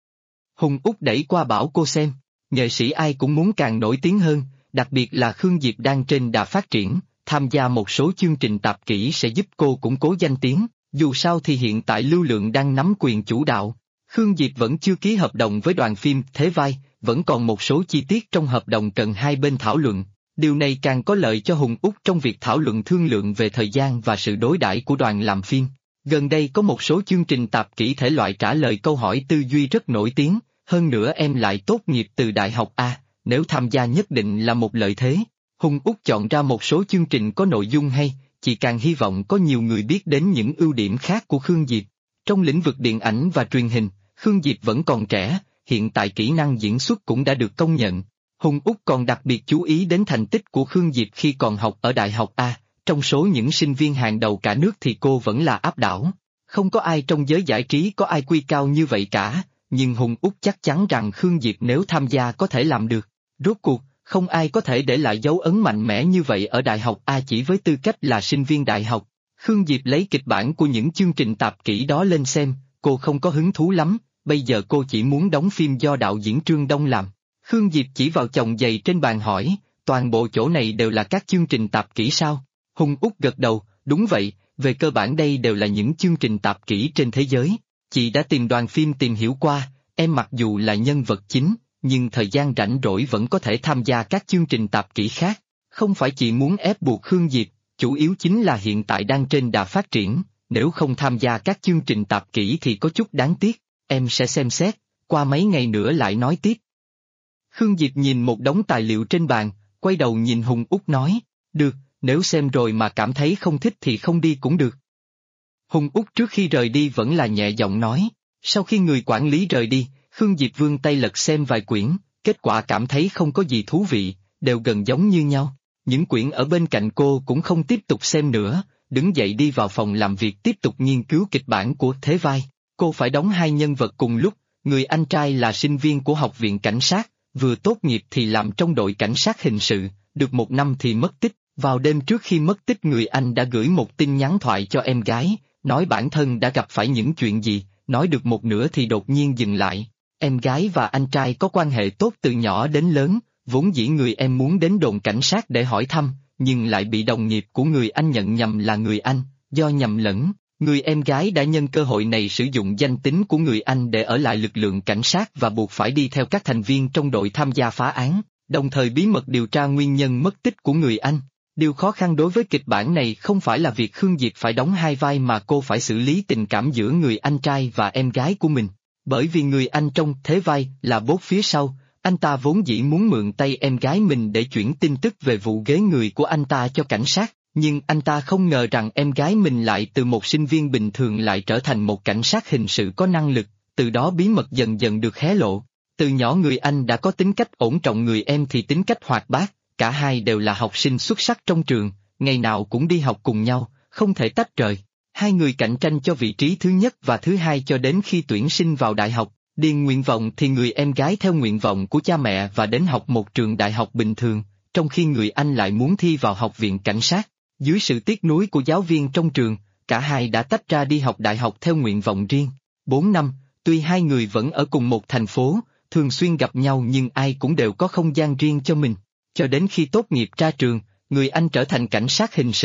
Hùng Úc đẩy qua bảo cô xem, nghệ sĩ ai cũng muốn càng nổi tiếng hơn, đặc biệt là Khương Diệp đang trên đà phát triển, tham gia một số chương trình tạp kỹ sẽ giúp cô củng cố danh tiếng, dù sao thì hiện tại Lưu Lượng đang nắm quyền chủ đạo. Khương Diệp vẫn chưa ký hợp đồng với đoàn phim Thế Vai, vẫn còn một số chi tiết trong hợp đồng cần hai bên thảo luận. Điều này càng có lợi cho Hùng Úc trong việc thảo luận thương lượng về thời gian và sự đối đãi của đoàn làm phim. Gần đây có một số chương trình tạp kỹ thể loại trả lời câu hỏi tư duy rất nổi tiếng, hơn nữa em lại tốt nghiệp từ Đại học A, nếu tham gia nhất định là một lợi thế. Hùng Úc chọn ra một số chương trình có nội dung hay, chị càng hy vọng có nhiều người biết đến những ưu điểm khác của Khương Diệp. Trong lĩnh vực điện ảnh và truyền hình, Khương Diệp vẫn còn trẻ, hiện tại kỹ năng diễn xuất cũng đã được công nhận. Hùng Úc còn đặc biệt chú ý đến thành tích của Khương Diệp khi còn học ở Đại học A, trong số những sinh viên hàng đầu cả nước thì cô vẫn là áp đảo. Không có ai trong giới giải trí có IQ cao như vậy cả, nhưng Hùng Úc chắc chắn rằng Khương Diệp nếu tham gia có thể làm được. Rốt cuộc, không ai có thể để lại dấu ấn mạnh mẽ như vậy ở Đại học A chỉ với tư cách là sinh viên đại học. Khương Diệp lấy kịch bản của những chương trình tạp kỹ đó lên xem, cô không có hứng thú lắm, bây giờ cô chỉ muốn đóng phim do đạo diễn Trương Đông làm. Khương Diệp chỉ vào chồng giày trên bàn hỏi, toàn bộ chỗ này đều là các chương trình tạp kỹ sao? Hùng Úc gật đầu, đúng vậy, về cơ bản đây đều là những chương trình tạp kỹ trên thế giới. Chị đã tìm đoàn phim tìm hiểu qua, em mặc dù là nhân vật chính, nhưng thời gian rảnh rỗi vẫn có thể tham gia các chương trình tạp kỹ khác. Không phải chị muốn ép buộc Khương Diệp, chủ yếu chính là hiện tại đang trên đà phát triển, nếu không tham gia các chương trình tạp kỹ thì có chút đáng tiếc, em sẽ xem xét, qua mấy ngày nữa lại nói tiếp. Khương Diệp nhìn một đống tài liệu trên bàn, quay đầu nhìn Hùng Úc nói, được, nếu xem rồi mà cảm thấy không thích thì không đi cũng được. Hùng Úc trước khi rời đi vẫn là nhẹ giọng nói, sau khi người quản lý rời đi, Khương Diệp vươn tay lật xem vài quyển, kết quả cảm thấy không có gì thú vị, đều gần giống như nhau. Những quyển ở bên cạnh cô cũng không tiếp tục xem nữa, đứng dậy đi vào phòng làm việc tiếp tục nghiên cứu kịch bản của Thế Vai. Cô phải đóng hai nhân vật cùng lúc, người anh trai là sinh viên của học viện cảnh sát, vừa tốt nghiệp thì làm trong đội cảnh sát hình sự, được một năm thì mất tích. Vào đêm trước khi mất tích người anh đã gửi một tin nhắn thoại cho em gái, nói bản thân đã gặp phải những chuyện gì, nói được một nửa thì đột nhiên dừng lại. Em gái và anh trai có quan hệ tốt từ nhỏ đến lớn, vốn dĩ người em muốn đến đồn cảnh sát để hỏi thăm, nhưng lại bị đồng nghiệp của người anh nhận nhầm là người anh, do nhầm lẫn, người em gái đã nhân cơ hội này sử dụng danh tính của người anh để ở lại lực lượng cảnh sát và buộc phải đi theo các thành viên trong đội tham gia phá án, đồng thời bí mật điều tra nguyên nhân mất tích của người anh. Điều khó khăn đối với kịch bản này không phải là việc Khương Diệp phải đóng hai vai mà cô phải xử lý tình cảm giữa người anh trai và em gái của mình. Bởi vì người anh trong Thế Vai là bốt phía sau, anh ta vốn dĩ muốn mượn tay em gái mình để chuyển tin tức về vụ ghế người của anh ta cho cảnh sát, nhưng anh ta không ngờ rằng em gái mình lại từ một sinh viên bình thường lại trở thành một cảnh sát hình sự có năng lực, từ đó bí mật dần dần được hé lộ. Từ nhỏ người anh đã có tính cách ổn trọng, người em thì tính cách hoạt bát. Cả hai đều là học sinh xuất sắc trong trường, ngày nào cũng đi học cùng nhau, không thể tách rời. Hai người cạnh tranh cho vị trí thứ nhất và thứ hai cho đến khi tuyển sinh vào đại học. Điền nguyện vọng thì người em gái theo nguyện vọng của cha mẹ và đến học một trường đại học bình thường, trong khi người anh lại muốn thi vào học viện cảnh sát. Dưới sự tiếc nuối của giáo viên trong trường, cả hai đã tách ra đi học đại học theo nguyện vọng riêng. 4 năm, tuy hai người vẫn ở cùng một thành phố, thường xuyên gặp nhau nhưng ai cũng đều có không gian riêng cho mình. Cho đến khi tốt nghiệp ra trường, người anh trở thành cảnh sát hình sự,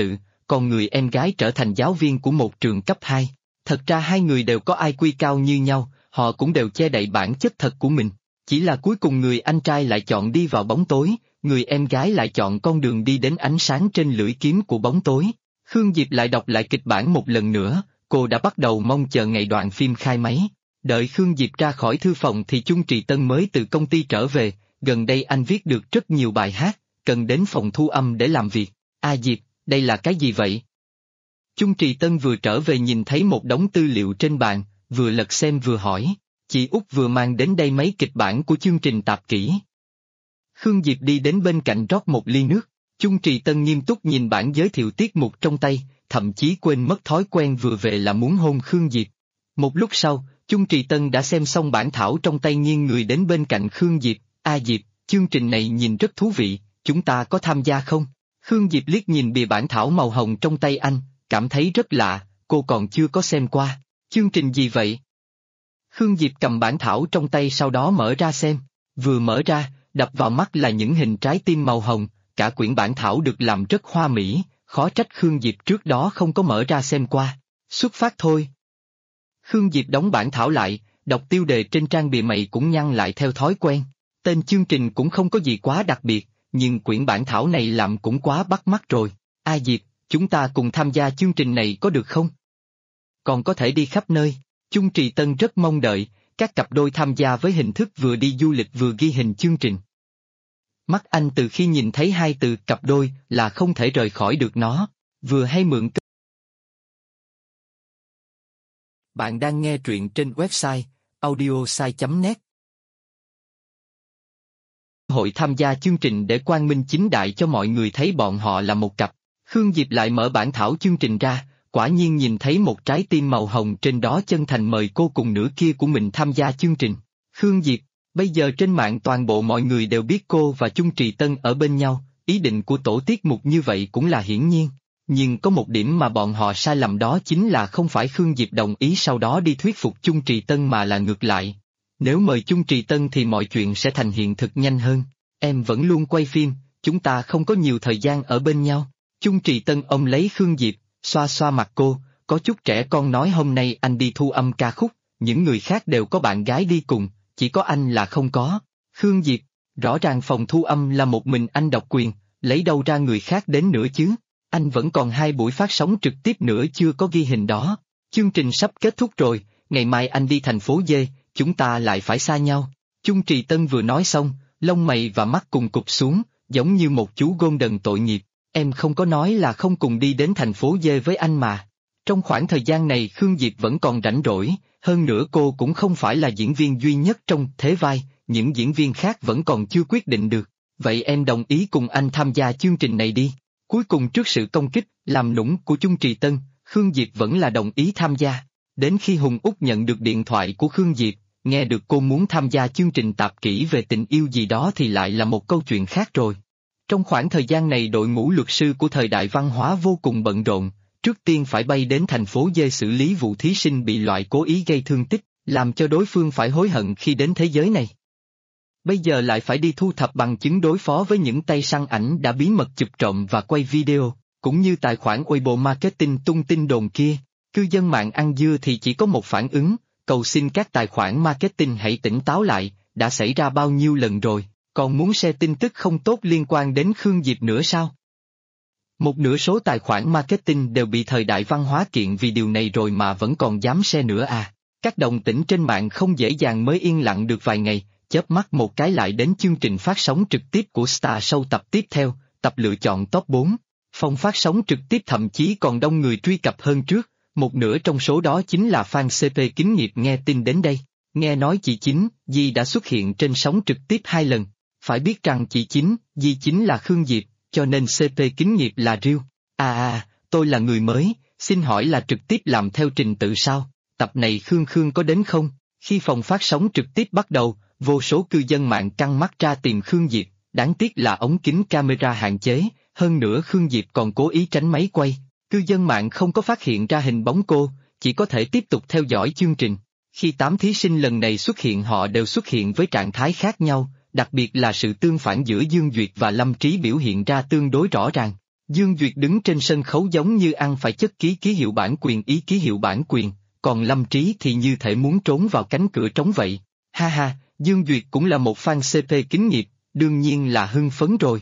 còn người em gái trở thành giáo viên của một trường cấp 2. Thật ra hai người đều có IQ cao như nhau, họ cũng đều che đậy bản chất thật của mình. Chỉ là cuối cùng người anh trai lại chọn đi vào bóng tối, người em gái lại chọn con đường đi đến ánh sáng trên lưỡi kiếm của bóng tối. Khương Diệp lại đọc lại kịch bản một lần nữa, cô đã bắt đầu mong chờ ngày đoạn phim khai máy. Đợi Khương Diệp ra khỏi thư phòng thì Chung Trì Tân mới từ công ty trở về, gần đây anh viết được rất nhiều bài hát, cần đến phòng thu âm để làm việc. Diệp, đây là cái gì vậy? Chung Trì Tân vừa trở về nhìn thấy một đống tư liệu trên bàn, vừa lật xem vừa hỏi. Chị Út vừa mang đến đây mấy kịch bản của chương trình tạp kỹ. Khương Diệp đi đến bên cạnh rót một ly nước, Chung Trì Tân nghiêm túc nhìn bản giới thiệu tiết mục trong tay, thậm chí quên mất thói quen vừa về là muốn hôn Khương Diệp. Một lúc sau, Chung Trì Tân đã xem xong bản thảo trong tay nghiêng người đến bên cạnh Khương Diệp. Diệp, chương trình này nhìn rất thú vị, chúng ta có tham gia không? Khương Diệp liếc nhìn bìa bản thảo màu hồng trong tay anh, cảm thấy rất lạ, cô còn chưa có xem qua. Chương trình gì vậy? Khương Diệp cầm bản thảo trong tay sau đó mở ra xem, vừa mở ra, đập vào mắt là những hình trái tim màu hồng, cả quyển bản thảo được làm rất hoa mỹ, khó trách Khương Diệp trước đó không có mở ra xem qua. Xuất phát thôi. Khương Diệp đóng bản thảo lại, đọc tiêu đề trên trang bìa mày cũng nhăn lại theo thói quen. Tên chương trình cũng không có gì quá đặc biệt, nhưng quyển bản thảo này làm cũng quá bắt mắt rồi. Diệp, chúng ta cùng tham gia chương trình này có được không? Còn có thể đi khắp nơi. Chung Trì Tân rất mong đợi, các cặp đôi tham gia với hình thức vừa đi du lịch vừa ghi hình chương trình. Mắt anh từ khi nhìn thấy hai từ cặp đôi là không thể rời khỏi được nó, vừa hay mượn. Bạn đang nghe truyện trên website audiosai.net. Hội tham gia chương trình để quang minh chính đại cho mọi người thấy bọn họ là một cặp. Khương Diệp lại mở bản thảo chương trình ra, quả nhiên nhìn thấy một trái tim màu hồng trên đó chân thành mời cô cùng nửa kia của mình tham gia chương trình. Khương Diệp, bây giờ trên mạng toàn bộ mọi người đều biết cô và Chung Trì Tân ở bên nhau, ý định của tổ tiết mục như vậy cũng là hiển nhiên. Nhưng có một điểm mà bọn họ sai lầm đó chính là không phải Khương Diệp đồng ý sau đó đi thuyết phục Chung Trì Tân mà là ngược lại. Nếu mời Chung Trì Tân thì mọi chuyện sẽ thành hiện thực nhanh hơn. Em vẫn luôn quay phim, chúng ta không có nhiều thời gian ở bên nhau. Chung Trì Tân ôm lấy Khương Diệp, xoa xoa mặt cô, có chút trẻ con nói hôm nay anh đi thu âm ca khúc, những người khác đều có bạn gái đi cùng, chỉ có anh là không có. Khương Diệp, rõ ràng phòng thu âm là một mình anh độc quyền, lấy đâu ra người khác đến nữa chứ? Anh vẫn còn 2 buổi phát sóng trực tiếp nữa chưa có ghi hình đó. Chương trình sắp kết thúc rồi, ngày mai anh đi thành phố D, chúng ta lại phải xa nhau. Chung Trì Tân vừa nói xong, lông mày và mắt cùng cụp xuống, giống như một chú Golden tội nghiệp. Em không có nói là không cùng đi đến thành phố D với anh mà. Trong khoảng thời gian này Khương Diệp vẫn còn rảnh rỗi, hơn nữa cô cũng không phải là diễn viên duy nhất trong thế vai, những diễn viên khác vẫn còn chưa quyết định được. Vậy em đồng ý cùng anh tham gia chương trình này đi. Cuối cùng trước sự công kích, làm nũng của Chung Trì Tân, Khương Diệp vẫn là đồng ý tham gia. Đến khi Hùng Út nhận được điện thoại của Khương Diệp, nghe được cô muốn tham gia chương trình tạp kỹ về tình yêu gì đó thì lại là một câu chuyện khác rồi. Trong khoảng thời gian này đội ngũ luật sư của thời đại văn hóa vô cùng bận rộn, trước tiên phải bay đến thành phố D xử lý vụ thí sinh bị loại cố ý gây thương tích, làm cho đối phương phải hối hận khi đến thế giới này. Bây giờ lại phải đi thu thập bằng chứng đối phó với những tay săn ảnh đã bí mật chụp trộm và quay video, cũng như tài khoản Weibo marketing tung tin đồn kia. Cư dân mạng ăn dưa thì chỉ có một phản ứng, cầu xin các tài khoản marketing hãy tỉnh táo lại, đã xảy ra bao nhiêu lần rồi, còn muốn share tin tức không tốt liên quan đến Khương Diệp nữa sao? Một nửa số tài khoản marketing đều bị thời đại văn hóa kiện vì điều này rồi mà vẫn còn dám share nữa à. Các đồng tỉnh trên mạng không dễ dàng mới yên lặng được vài ngày, chớp mắt một cái lại đến chương trình phát sóng trực tiếp của Star Show tập tiếp theo, tập lựa chọn top 4. Phòng phát sóng trực tiếp thậm chí còn đông người truy cập hơn trước, một nửa trong số đó chính là fan CP Kính Nghiệp nghe tin đến đây. Nghe nói chị Chính, Di đã xuất hiện trên sóng trực tiếp 2 lần. Phải biết rằng chị Chính, Di chính là Khương Diệp, cho nên CP Kính Nghiệp là riêu. Tôi là người mới, xin hỏi là trực tiếp làm theo trình tự sao? Tập này Khương có đến không? Khi phòng phát sóng trực tiếp bắt đầu, vô số cư dân mạng căng mắt ra tìm Khương Diệp, đáng tiếc là ống kính camera hạn chế, hơn nữa Khương Diệp còn cố ý tránh máy quay. Cư dân mạng không có phát hiện ra hình bóng cô, chỉ có thể tiếp tục theo dõi chương trình. Khi 8 thí sinh lần này xuất hiện họ đều xuất hiện với trạng thái khác nhau, đặc biệt là sự tương phản giữa Dương Duyệt và Lâm Trí biểu hiện ra tương đối rõ ràng. Dương Duyệt đứng trên sân khấu giống như ăn phải chất ký hiệu bản quyền ý ký hiệu bản quyền, còn Lâm Trí thì như thể muốn trốn vào cánh cửa trống vậy. Ha ha, Dương Duyệt cũng là một fan CP kính nghiệp, đương nhiên là hưng phấn rồi.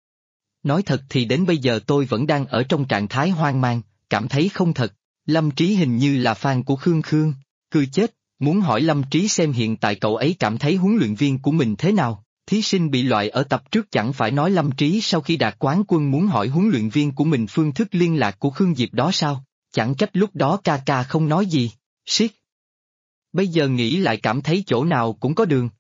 Nói thật thì đến bây giờ tôi vẫn đang ở trong trạng thái hoang mang, cảm thấy không thật. Lâm Trí hình như là fan của Khương Khương, cười chết, muốn hỏi Lâm Trí xem hiện tại cậu ấy cảm thấy huấn luyện viên của mình thế nào. Thí sinh bị loại ở tập trước chẳng phải nói Lâm Trí sau khi đạt quán quân muốn hỏi huấn luyện viên của mình phương thức liên lạc của Khương Diệp đó sao? Chẳng trách lúc đó ca không nói gì, siết. Bây giờ nghĩ lại cảm thấy chỗ nào cũng có đường.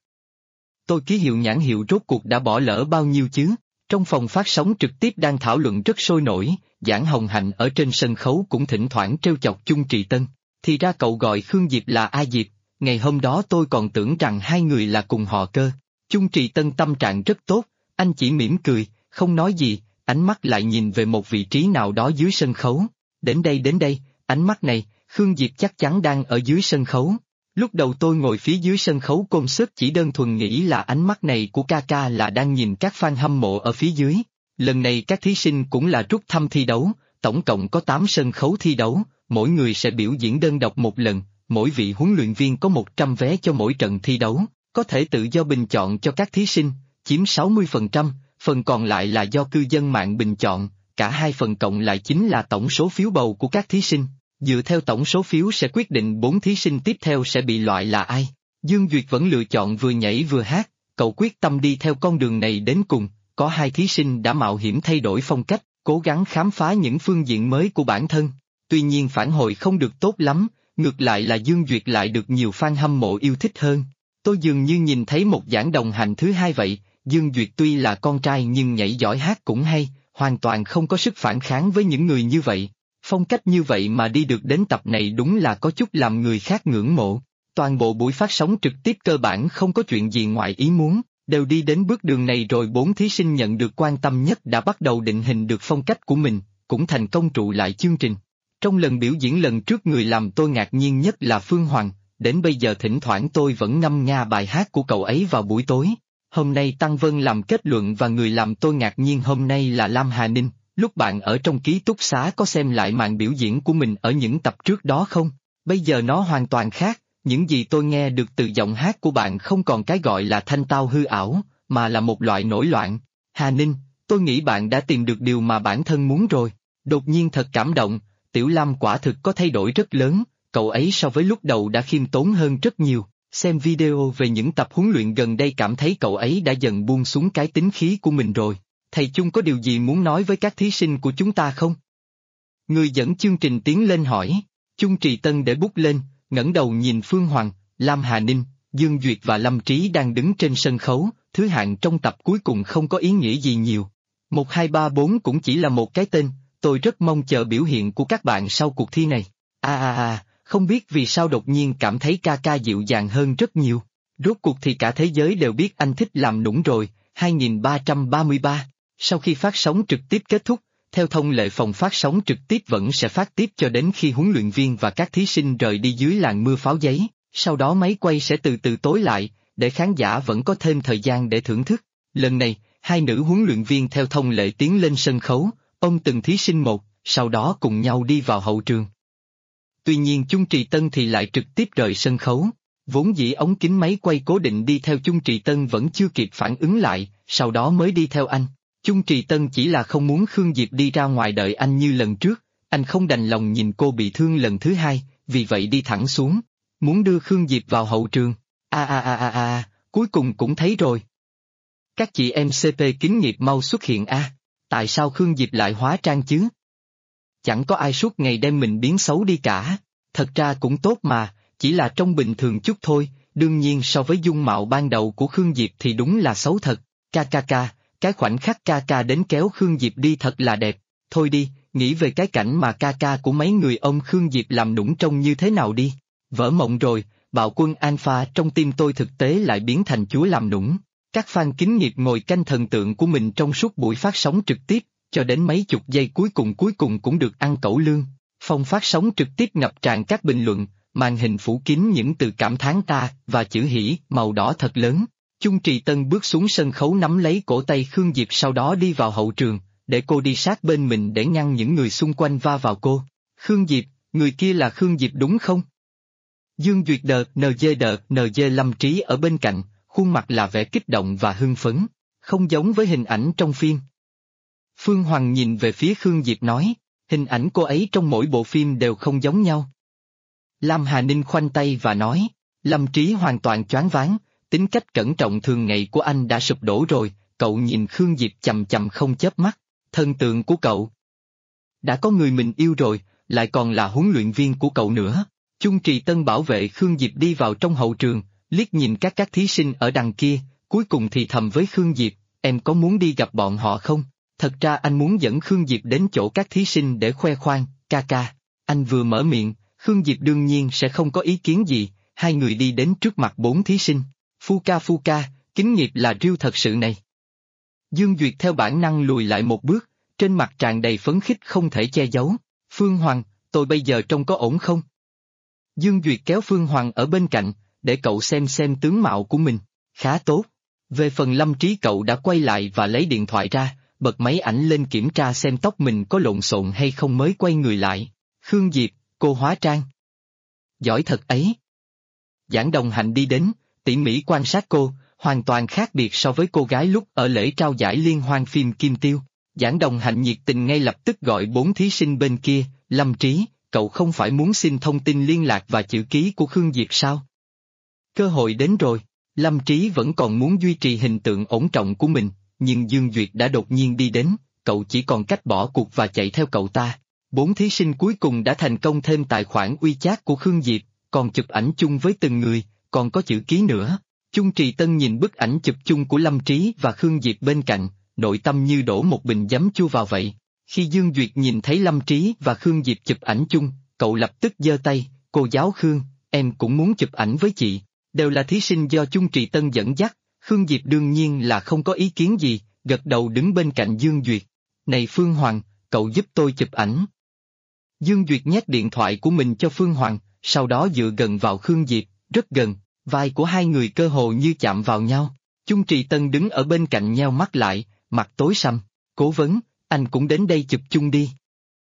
Tôi ký hiệu nhãn hiệu rốt cuộc đã bỏ lỡ bao nhiêu chứ? Trong phòng phát sóng trực tiếp đang thảo luận rất sôi nổi, Giảng Hồng Hạnh ở trên sân khấu cũng thỉnh thoảng trêu chọc Chung Trì Tân. Thì ra cậu gọi Khương Diệp là A Diệp, ngày hôm đó tôi còn tưởng rằng hai người là cùng họ cơ. Chung Trì Tân tâm trạng rất tốt, anh chỉ mỉm cười, không nói gì, ánh mắt lại nhìn về một vị trí nào đó dưới sân khấu. Đến đây, ánh mắt này, Khương Diệp chắc chắn đang ở dưới sân khấu. Lúc đầu tôi ngồi phía dưới sân khấu concert chỉ đơn thuần nghĩ là ánh mắt này của ca là đang nhìn các fan hâm mộ ở phía dưới. Lần này các thí sinh cũng là rút thăm thi đấu, tổng cộng có 8 sân khấu thi đấu, mỗi người sẽ biểu diễn đơn độc một lần, mỗi vị huấn luyện viên có 100 vé cho mỗi trận thi đấu, có thể tự do bình chọn cho các thí sinh, chiếm 60%, phần còn lại là do cư dân mạng bình chọn, cả hai phần cộng lại chính là tổng số phiếu bầu của các thí sinh. Dựa theo tổng số phiếu sẽ quyết định 4 thí sinh tiếp theo sẽ bị loại là ai. Dương Duyệt vẫn lựa chọn vừa nhảy vừa hát, cậu quyết tâm đi theo con đường này đến cùng, có 2 thí sinh đã mạo hiểm thay đổi phong cách, cố gắng khám phá những phương diện mới của bản thân. Tuy nhiên phản hồi không được tốt lắm, ngược lại là Dương Duyệt lại được nhiều fan hâm mộ yêu thích hơn. Tôi dường như nhìn thấy một Giảng đồng hành thứ hai vậy, Dương Duyệt tuy là con trai nhưng nhảy giỏi hát cũng hay, hoàn toàn không có sức phản kháng với những người như vậy. Phong cách như vậy mà đi được đến tập này đúng là có chút làm người khác ngưỡng mộ. Toàn bộ buổi phát sóng trực tiếp cơ bản không có chuyện gì ngoài ý muốn, đều đi đến bước đường này rồi 4 thí sinh nhận được quan tâm nhất đã bắt đầu định hình được phong cách của mình, cũng thành công trụ lại chương trình. Trong lần biểu diễn lần trước người làm tôi ngạc nhiên nhất là Phương Hoàng, đến bây giờ thỉnh thoảng tôi vẫn ngâm nga bài hát của cậu ấy vào buổi tối. Hôm nay Tăng Vân làm kết luận và người làm tôi ngạc nhiên hôm nay là Lam Hà Ninh. Lúc bạn ở trong ký túc xá có xem lại màn biểu diễn của mình ở những tập trước đó không? Bây giờ nó hoàn toàn khác, những gì tôi nghe được từ giọng hát của bạn không còn cái gọi là thanh tao hư ảo, mà là một loại nổi loạn. Hà Ninh, tôi nghĩ bạn đã tìm được điều mà bản thân muốn rồi. Đột nhiên thật cảm động, Tiểu Lam quả thực có thay đổi rất lớn, cậu ấy so với lúc đầu đã khiêm tốn hơn rất nhiều. Xem video về những tập huấn luyện gần đây cảm thấy cậu ấy đã dần buông xuống cái tính khí của mình rồi. Thầy Chung có điều gì muốn nói với các thí sinh của chúng ta không? Người dẫn chương trình tiến lên hỏi. Chung Trì Tân để bút lên, ngẩng đầu nhìn Phương Hoàng, Lam Hà Ninh, Dương Duyệt và Lâm Trí đang đứng trên sân khấu. Thứ hạng trong tập cuối cùng không có ý nghĩa gì nhiều. 1, 2, 3, 4 cũng chỉ là một cái tên, tôi rất mong chờ biểu hiện của các bạn sau cuộc thi này. Không biết vì sao đột nhiên cảm thấy ca dịu dàng hơn rất nhiều. Rốt cuộc thì cả thế giới đều biết anh thích làm nũng rồi. 2333. Sau khi phát sóng trực tiếp kết thúc, theo thông lệ phòng phát sóng trực tiếp vẫn sẽ phát tiếp cho đến khi huấn luyện viên và các thí sinh rời đi dưới làn mưa pháo giấy, sau đó máy quay sẽ từ từ tối lại, để khán giả vẫn có thêm thời gian để thưởng thức. Lần này, 2 nữ huấn luyện viên theo thông lệ tiến lên sân khấu, ôm từng thí sinh một, sau đó cùng nhau đi vào hậu trường. Tuy nhiên Chung Trì Tân thì lại trực tiếp rời sân khấu, vốn dĩ ống kính máy quay cố định đi theo Chung Trì Tân vẫn chưa kịp phản ứng lại, sau đó mới đi theo anh. Chung Trì Tân chỉ là không muốn Khương Diệp đi ra ngoài đợi anh như lần trước, anh không đành lòng nhìn cô bị thương lần thứ hai, vì vậy đi thẳng xuống, muốn đưa Khương Diệp vào hậu trường. Cuối cùng cũng thấy rồi. Các chị em CP kính nghiệp mau xuất hiện a. Tại sao Khương Diệp lại hóa trang chứ? Chẳng có ai suốt ngày đem mình biến xấu đi cả, thật ra cũng tốt mà, chỉ là trông bình thường chút thôi, đương nhiên so với dung mạo ban đầu của Khương Diệp thì đúng là xấu thật. Cái khoảnh khắc ca đến kéo Khương Diệp đi thật là đẹp, thôi đi, nghĩ về cái cảnh mà ca của mấy người ông Khương Diệp làm nũng trông như thế nào đi. Vỡ mộng rồi, bạo quân alpha trong tim tôi thực tế lại biến thành chúa làm nũng. Các fan kính nghiệp ngồi canh thần tượng của mình trong suốt buổi phát sóng trực tiếp, cho đến mấy chục giây cuối cùng cũng được ăn cẩu lương. Phòng phát sóng trực tiếp ngập tràn các bình luận, màn hình phủ kín những từ cảm thán ta và chữ hỉ màu đỏ thật lớn. Chung Trì Tân bước xuống sân khấu nắm lấy cổ tay Khương Diệp sau đó đi vào hậu trường, để cô đi sát bên mình để ngăn những người xung quanh va vào cô. Khương Diệp, người kia là Khương Diệp đúng không? Dương Duyệt NG Lâm Trí ở bên cạnh, khuôn mặt là vẻ kích động và hưng phấn, không giống với hình ảnh trong phim. Phương Hoàng nhìn về phía Khương Diệp nói, hình ảnh cô ấy trong mỗi bộ phim đều không giống nhau. Lam Hà Ninh khoanh tay và nói, Lâm Trí hoàn toàn choáng váng, tính cách cẩn trọng thường ngày của anh đã sụp đổ rồi, cậu nhìn Khương Diệp chằm chằm không chớp mắt, thần tượng của cậu. Đã có người mình yêu rồi, lại còn là huấn luyện viên của cậu nữa. Chung Trì Tân bảo vệ Khương Diệp đi vào trong hậu trường, liếc nhìn các thí sinh ở đằng kia, cuối cùng thì thầm với Khương Diệp, em có muốn đi gặp bọn họ không? Thật ra anh muốn dẫn Khương Diệp đến chỗ các thí sinh để khoe khoang, ca ca. Anh vừa mở miệng, Khương Diệp đương nhiên sẽ không có ý kiến gì, hai người đi đến trước mặt 4 thí sinh. Phu ca, kính nghiệp là Riêu thật sự này. Dương Duyệt theo bản năng lùi lại một bước, trên mặt tràn đầy phấn khích không thể che giấu. Phương Hoàng, tôi bây giờ trông có ổn không? Dương Duyệt kéo Phương Hoàng ở bên cạnh, để cậu xem tướng mạo của mình. Khá tốt. Về phần Lâm Trí cậu đã quay lại và lấy điện thoại ra, bật máy ảnh lên kiểm tra xem tóc mình có lộn xộn hay không mới quay người lại. Khương Diệp, cô hóa trang. Giỏi thật ấy. Giảng Đồng Hạnh đi đến, tỉ mỉ quan sát cô, hoàn toàn khác biệt so với cô gái lúc ở lễ trao giải liên hoan phim Kim Tiêu. Giảng Đồng Hạnh nhiệt tình ngay lập tức gọi 4 thí sinh bên kia, Lâm Trí, cậu không phải muốn xin thông tin liên lạc và chữ ký của Khương Diệp sao? Cơ hội đến rồi, Lâm Trí vẫn còn muốn duy trì hình tượng ổn trọng của mình, nhưng Dương Duyệt đã đột nhiên đi đến, cậu chỉ còn cách bỏ cuộc và chạy theo cậu ta. 4 thí sinh cuối cùng đã thành công thêm tài khoản WeChat của Khương Diệp, còn chụp ảnh chung với từng người, còn có chữ ký nữa. Chung Trì Tân nhìn bức ảnh chụp chung của Lâm Trí và Khương Diệp bên cạnh, nội tâm như đổ một bình giấm chua vào vậy. Khi Dương Duyệt nhìn thấy Lâm Trí và Khương Diệp chụp ảnh chung, cậu lập tức giơ tay, cô giáo Khương, em cũng muốn chụp ảnh với chị. Đều là thí sinh do Chung Trì Tân dẫn dắt, Khương Diệp đương nhiên là không có ý kiến gì, gật đầu đứng bên cạnh Dương Duyệt. Này Phương Hoàng, cậu giúp tôi chụp ảnh. Dương Duyệt nhét điện thoại của mình cho Phương Hoàng, sau đó dựa gần vào Khương Diệp, rất gần, vai của hai người cơ hồ như chạm vào nhau. Chung Trì Tân đứng ở bên cạnh nheo mắt lại, mặt tối sầm, cố vấn, anh cũng đến đây chụp chung đi.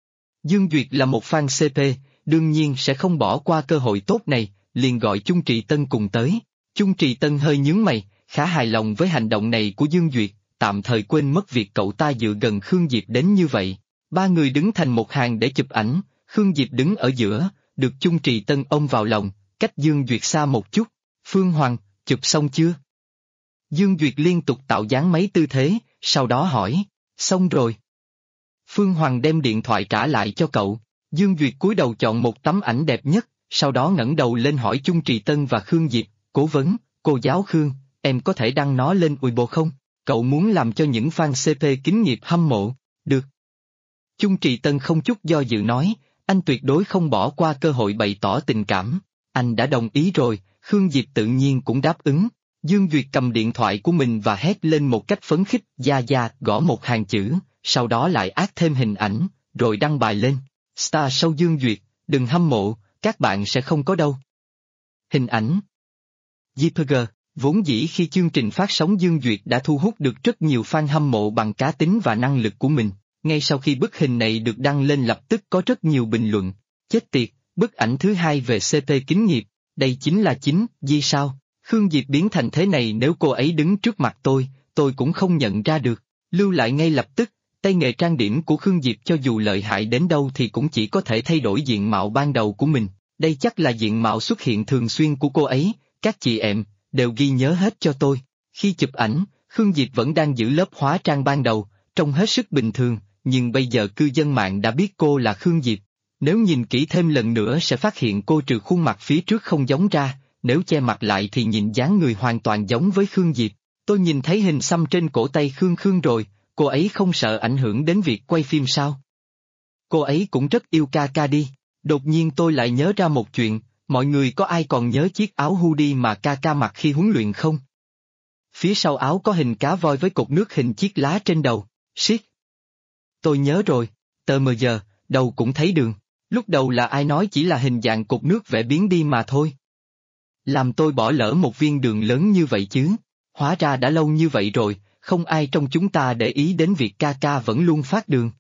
Dương Duyệt là một fan CP, đương nhiên sẽ không bỏ qua cơ hội tốt này, liền gọi Chung Trì Tân cùng tới. Chung Trì Tân hơi nhướng mày, khá hài lòng với hành động này của Dương Duyệt, tạm thời quên mất việc cậu ta dựa gần Khương Diệp đến như vậy. Ba người đứng thành một hàng để chụp ảnh, Khương Diệp đứng ở giữa, được Chung Trì Tân ôm vào lòng, cách Dương Duyệt xa một chút. Phương Hoàng, chụp xong chưa? Dương Duyệt liên tục tạo dáng mấy tư thế, sau đó hỏi, xong rồi. Phương Hoàng đem điện thoại trả lại cho cậu, Dương Duyệt cúi đầu chọn một tấm ảnh đẹp nhất, sau đó ngẩng đầu lên hỏi Chung Trì Tân và Khương Diệp, cố vấn, cô giáo Khương, em có thể đăng nó lên Weibo không? Cậu muốn làm cho những fan CP kính nghiệp hâm mộ, được. Chung Trì Tân không chút do dự nói, anh tuyệt đối không bỏ qua cơ hội bày tỏ tình cảm, anh đã đồng ý rồi, Khương Diệp tự nhiên cũng đáp ứng. Dương Duyệt cầm điện thoại của mình và hét lên một cách phấn khích, gia gõ một hàng chữ, sau đó lại át thêm hình ảnh, rồi đăng bài lên. Star sau Dương Duyệt, đừng hâm mộ, các bạn sẽ không có đâu. Hình ảnh JPG, vốn dĩ khi chương trình phát sóng Dương Duyệt đã thu hút được rất nhiều fan hâm mộ bằng cá tính và năng lực của mình. Ngay sau khi bức hình này được đăng lên lập tức có rất nhiều bình luận. Chết tiệt, bức ảnh thứ hai về CP kính nghiệp, đây chính là gì sao? Khương Diệp biến thành thế này nếu cô ấy đứng trước mặt tôi cũng không nhận ra được. Lưu lại ngay lập tức, tay nghề trang điểm của Khương Diệp cho dù lợi hại đến đâu thì cũng chỉ có thể thay đổi diện mạo ban đầu của mình. Đây chắc là diện mạo xuất hiện thường xuyên của cô ấy, các chị em đều ghi nhớ hết cho tôi. Khi chụp ảnh, Khương Diệp vẫn đang giữ lớp hóa trang ban đầu, trông hết sức bình thường, nhưng bây giờ cư dân mạng đã biết cô là Khương Diệp. Nếu nhìn kỹ thêm lần nữa sẽ phát hiện cô trừ khuôn mặt phía trước không giống ra, nếu che mặt lại thì nhìn dáng người hoàn toàn giống với Khương Diệp. Tôi nhìn thấy hình xăm trên cổ tay Khương rồi, cô ấy không sợ ảnh hưởng đến việc quay phim sao? Cô ấy cũng rất yêu ca ca đi. Đột nhiên tôi lại nhớ ra một chuyện, mọi người có ai còn nhớ chiếc áo hoodie mà ca ca mặc khi huấn luyện không? Phía sau áo có hình cá voi với cột nước hình chiếc lá trên đầu, siết. Tôi nhớ rồi, tờ mờ giờ, đầu cũng thấy đường. Lúc đầu là ai nói chỉ là hình dạng cột nước vẽ biến đi mà thôi. Làm tôi bỏ lỡ một viên đường lớn như vậy chứ. Hóa ra đã lâu như vậy rồi, không ai trong chúng ta để ý đến việc ca ca vẫn luôn phát đường.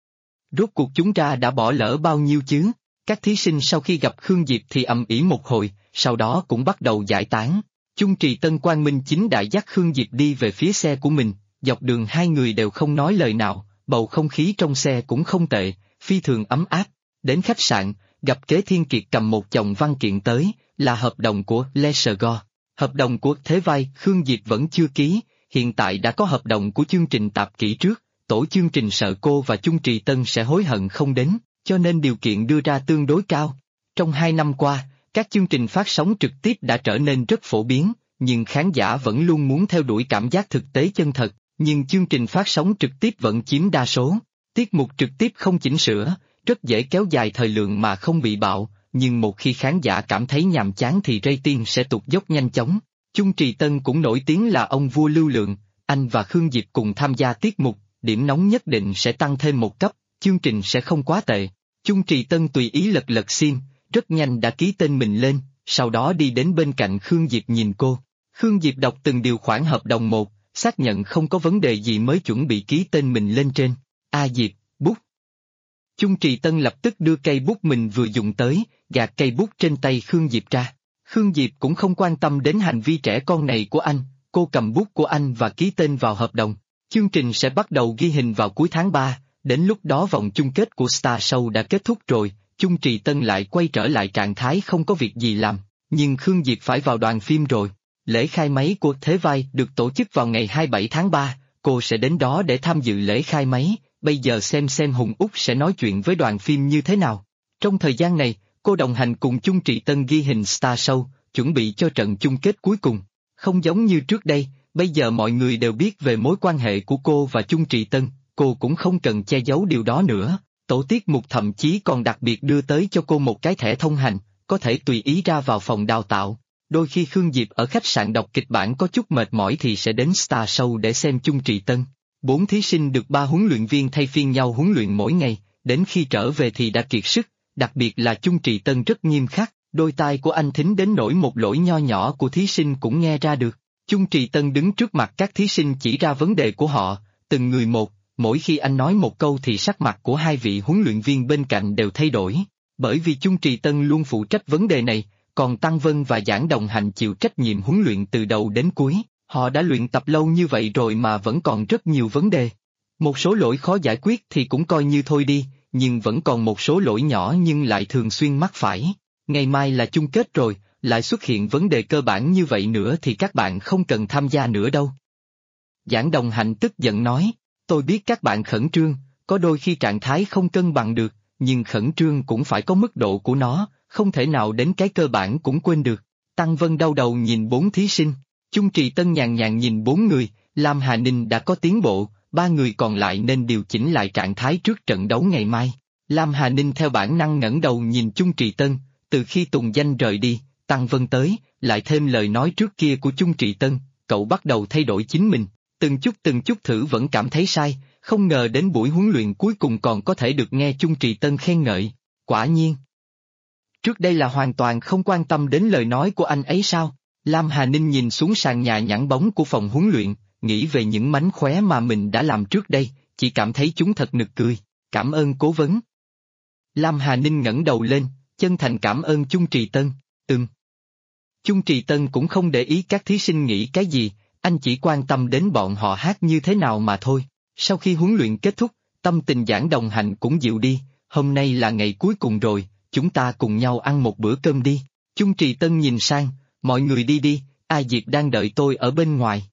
Rốt cuộc chúng ta đã bỏ lỡ bao nhiêu chứ? Các thí sinh sau khi gặp Khương Diệp thì ầm ĩ một hồi, sau đó cũng bắt đầu giải tán. Chung Trì Tân Quang Minh chính đại dắt Khương Diệp đi về phía xe của mình, dọc đường hai người đều không nói lời nào, bầu không khí trong xe cũng không tệ, phi thường ấm áp. Đến khách sạn, gặp Kế Thiên Kiệt cầm một chồng văn kiện tới, là hợp đồng của Leisure. Hợp đồng của Thế Vai Khương Diệp vẫn chưa ký, hiện tại đã có hợp đồng của chương trình tạp kỹ trước, tổ chương trình sợ cô và Chung Trì Tân sẽ hối hận không đến, cho nên điều kiện đưa ra tương đối cao. Trong 2 năm qua, các chương trình phát sóng trực tiếp đã trở nên rất phổ biến, nhưng khán giả vẫn luôn muốn theo đuổi cảm giác thực tế chân thật, nhưng chương trình phát sóng trực tiếp vẫn chiếm đa số. Tiết mục trực tiếp không chỉnh sửa, rất dễ kéo dài thời lượng mà không bị bạo, nhưng một khi khán giả cảm thấy nhàm chán thì rating sẽ tụt dốc nhanh chóng. Chung Trì Tân cũng nổi tiếng là ông vua lưu lượng, anh và Khương Diệp cùng tham gia tiết mục, điểm nóng nhất định sẽ tăng thêm một cấp, chương trình sẽ không quá tệ. Chung Trì Tân tùy ý lật lật sim, rất nhanh đã ký tên mình lên, sau đó đi đến bên cạnh Khương Diệp nhìn cô. Khương Diệp đọc từng điều khoản hợp đồng một, xác nhận không có vấn đề gì mới chuẩn bị ký tên mình lên trên. Diệp, bút. Chung Trì Tân lập tức đưa cây bút mình vừa dùng tới, gạt cây bút trên tay Khương Diệp ra. Khương Diệp cũng không quan tâm đến hành vi trẻ con này của anh, cô cầm bút của anh và ký tên vào hợp đồng. Chương trình sẽ bắt đầu ghi hình vào cuối tháng 3, đến lúc đó vòng chung kết của Star Show đã kết thúc rồi, Chung Trì Tân lại quay trở lại trạng thái không có việc gì làm, nhưng Khương Diệp phải vào đoàn phim rồi. Lễ khai máy của Thế Vai được tổ chức vào ngày 27 tháng 3, cô sẽ đến đó để tham dự lễ khai máy, bây giờ xem Hùng Úc sẽ nói chuyện với đoàn phim như thế nào. Trong thời gian này, cô đồng hành cùng Chung Trì Tân ghi hình Star Show, chuẩn bị cho trận chung kết cuối cùng. Không giống như trước đây, bây giờ mọi người đều biết về mối quan hệ của cô và Chung Trì Tân, cô cũng không cần che giấu điều đó nữa. Tổ tiết mục thậm chí còn đặc biệt đưa tới cho cô một cái thẻ thông hành, có thể tùy ý ra vào phòng đào tạo. Đôi khi Khương Diệp ở khách sạn đọc kịch bản có chút mệt mỏi thì sẽ đến Star Show để xem Chung Trì Tân. 4 thí sinh được 3 huấn luyện viên thay phiên nhau huấn luyện mỗi ngày, đến khi trở về thì đã kiệt sức, đặc biệt là Chung Trì Tân rất nghiêm khắc, đôi tai của anh thính đến nỗi một lỗi nho nhỏ của thí sinh cũng nghe ra được. Chung Trì Tân đứng trước mặt các thí sinh chỉ ra vấn đề của họ, từng người một, mỗi khi anh nói một câu thì sắc mặt của hai vị huấn luyện viên bên cạnh đều thay đổi, bởi vì Chung Trì Tân luôn phụ trách vấn đề này, còn Tăng Vân và Giảng Đồng Hành chịu trách nhiệm huấn luyện từ đầu đến cuối. Họ đã luyện tập lâu như vậy rồi mà vẫn còn rất nhiều vấn đề. Một số lỗi khó giải quyết thì cũng coi như thôi đi, nhưng vẫn còn một số lỗi nhỏ nhưng lại thường xuyên mắc phải. Ngày mai là chung kết rồi, lại xuất hiện vấn đề cơ bản như vậy nữa thì các bạn không cần tham gia nữa đâu. Giảng Đồng Hạnh tức giận nói, tôi biết các bạn khẩn trương, có đôi khi trạng thái không cân bằng được, nhưng khẩn trương cũng phải có mức độ của nó, không thể nào đến cái cơ bản cũng quên được. Tăng Vân đau đầu nhìn 4 thí sinh. Chung Trì Tân nhàn nhàn nhìn 4 người, Lam Hà Ninh đã có tiến bộ, 3 người còn lại nên điều chỉnh lại trạng thái trước trận đấu ngày mai. Lam Hà Ninh theo bản năng ngẩng đầu nhìn Chung Trì Tân, từ khi Tùng Danh rời đi, Tăng Vân tới, lại thêm lời nói trước kia của Chung Trì Tân, cậu bắt đầu thay đổi chính mình, từng chút thử vẫn cảm thấy sai, không ngờ đến buổi huấn luyện cuối cùng còn có thể được nghe Chung Trì Tân khen ngợi, quả nhiên. Trước đây là hoàn toàn không quan tâm đến lời nói của anh ấy sao? Lam Hà Ninh nhìn xuống sàn nhà nhẵn bóng của phòng huấn luyện, nghĩ về những mánh khóe mà mình đã làm trước đây, chỉ cảm thấy chúng thật nực cười, cảm ơn cố vấn. Lam Hà Ninh ngẩng đầu lên, chân thành cảm ơn Chung Trì Tân, Chung Trì Tân cũng không để ý các thí sinh nghĩ cái gì, anh chỉ quan tâm đến bọn họ hát như thế nào mà thôi. Sau khi huấn luyện kết thúc, tâm tình Giảng Đồng Hạnh cũng dịu đi, hôm nay là ngày cuối cùng rồi, chúng ta cùng nhau ăn một bữa cơm đi. Chung Trì Tân nhìn sang, mọi người đi đi, A Diệp đang đợi tôi ở bên ngoài.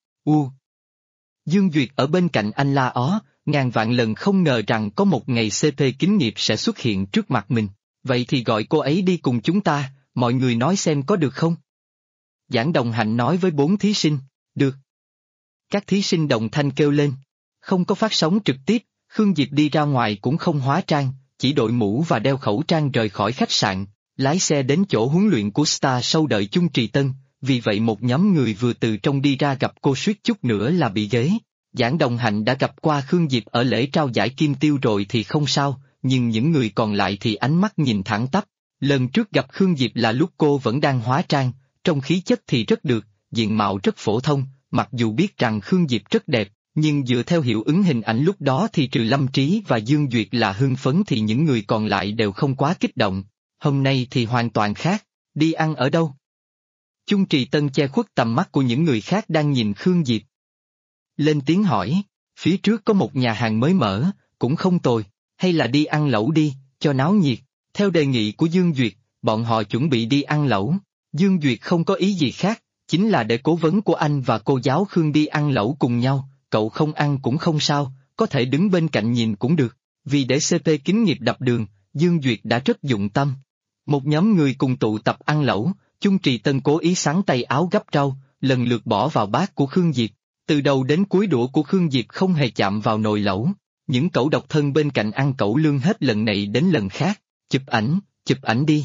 Dương Duyệt ở bên cạnh anh la ó, ngàn vạn lần không ngờ rằng có một ngày CP kính nghiệp sẽ xuất hiện trước mặt mình. Vậy thì gọi cô ấy đi cùng chúng ta, mọi người nói xem có được không? Giảng Đồng Hạnh nói với 4 thí sinh, được. Các thí sinh đồng thanh kêu lên. Không có phát sóng trực tiếp, Khương Diệp đi ra ngoài cũng không hóa trang, chỉ đội mũ và đeo khẩu trang rời khỏi khách sạn, lái xe đến chỗ huấn luyện của Star Show đợi Chung Trì Tân, vì vậy một nhóm người vừa từ trong đi ra gặp cô suýt chút nữa là bị ghế. Giảng Đồng Hạnh đã gặp qua Khương Diệp ở lễ trao giải Kim Tiêu rồi thì không sao, nhưng những người còn lại thì ánh mắt nhìn thẳng tắp. Lần trước gặp Khương Diệp là lúc cô vẫn đang hóa trang, trong khí chất thì rất được, diện mạo rất phổ thông, mặc dù biết rằng Khương Diệp rất đẹp, Nhưng dựa theo hiệu ứng hình ảnh lúc đó thì trừ Lâm Trí và Dương Duyệt là hưng phấn thì những người còn lại đều không quá kích động. Hôm nay thì hoàn toàn khác, đi ăn ở đâu? Chung Trì Tân che khuất tầm mắt của những người khác đang nhìn Khương Diệp. Lên tiếng hỏi, phía trước có một nhà hàng mới mở, cũng không tồi, hay là đi ăn lẩu đi, cho náo nhiệt. Theo đề nghị của Dương Duyệt, bọn họ chuẩn bị đi ăn lẩu. Dương Duyệt không có ý gì khác, chính là để cố vấn của anh và cô giáo Khương đi ăn lẩu cùng nhau, cậu không ăn cũng không sao, có thể đứng bên cạnh nhìn cũng được. Vì để CP kính nghiệp đập đường, Dương Duyệt đã rất dụng tâm. Một nhóm người cùng tụ tập ăn lẩu, Chung Trì Tân cố ý sắn tay áo gắp rau, lần lượt bỏ vào bát của Khương Diệp. Từ đầu đến cuối đũa của Khương Diệp không hề chạm vào nồi lẩu. Những cẩu độc thân bên cạnh ăn cẩu lương hết lần này đến lần khác, chụp ảnh đi.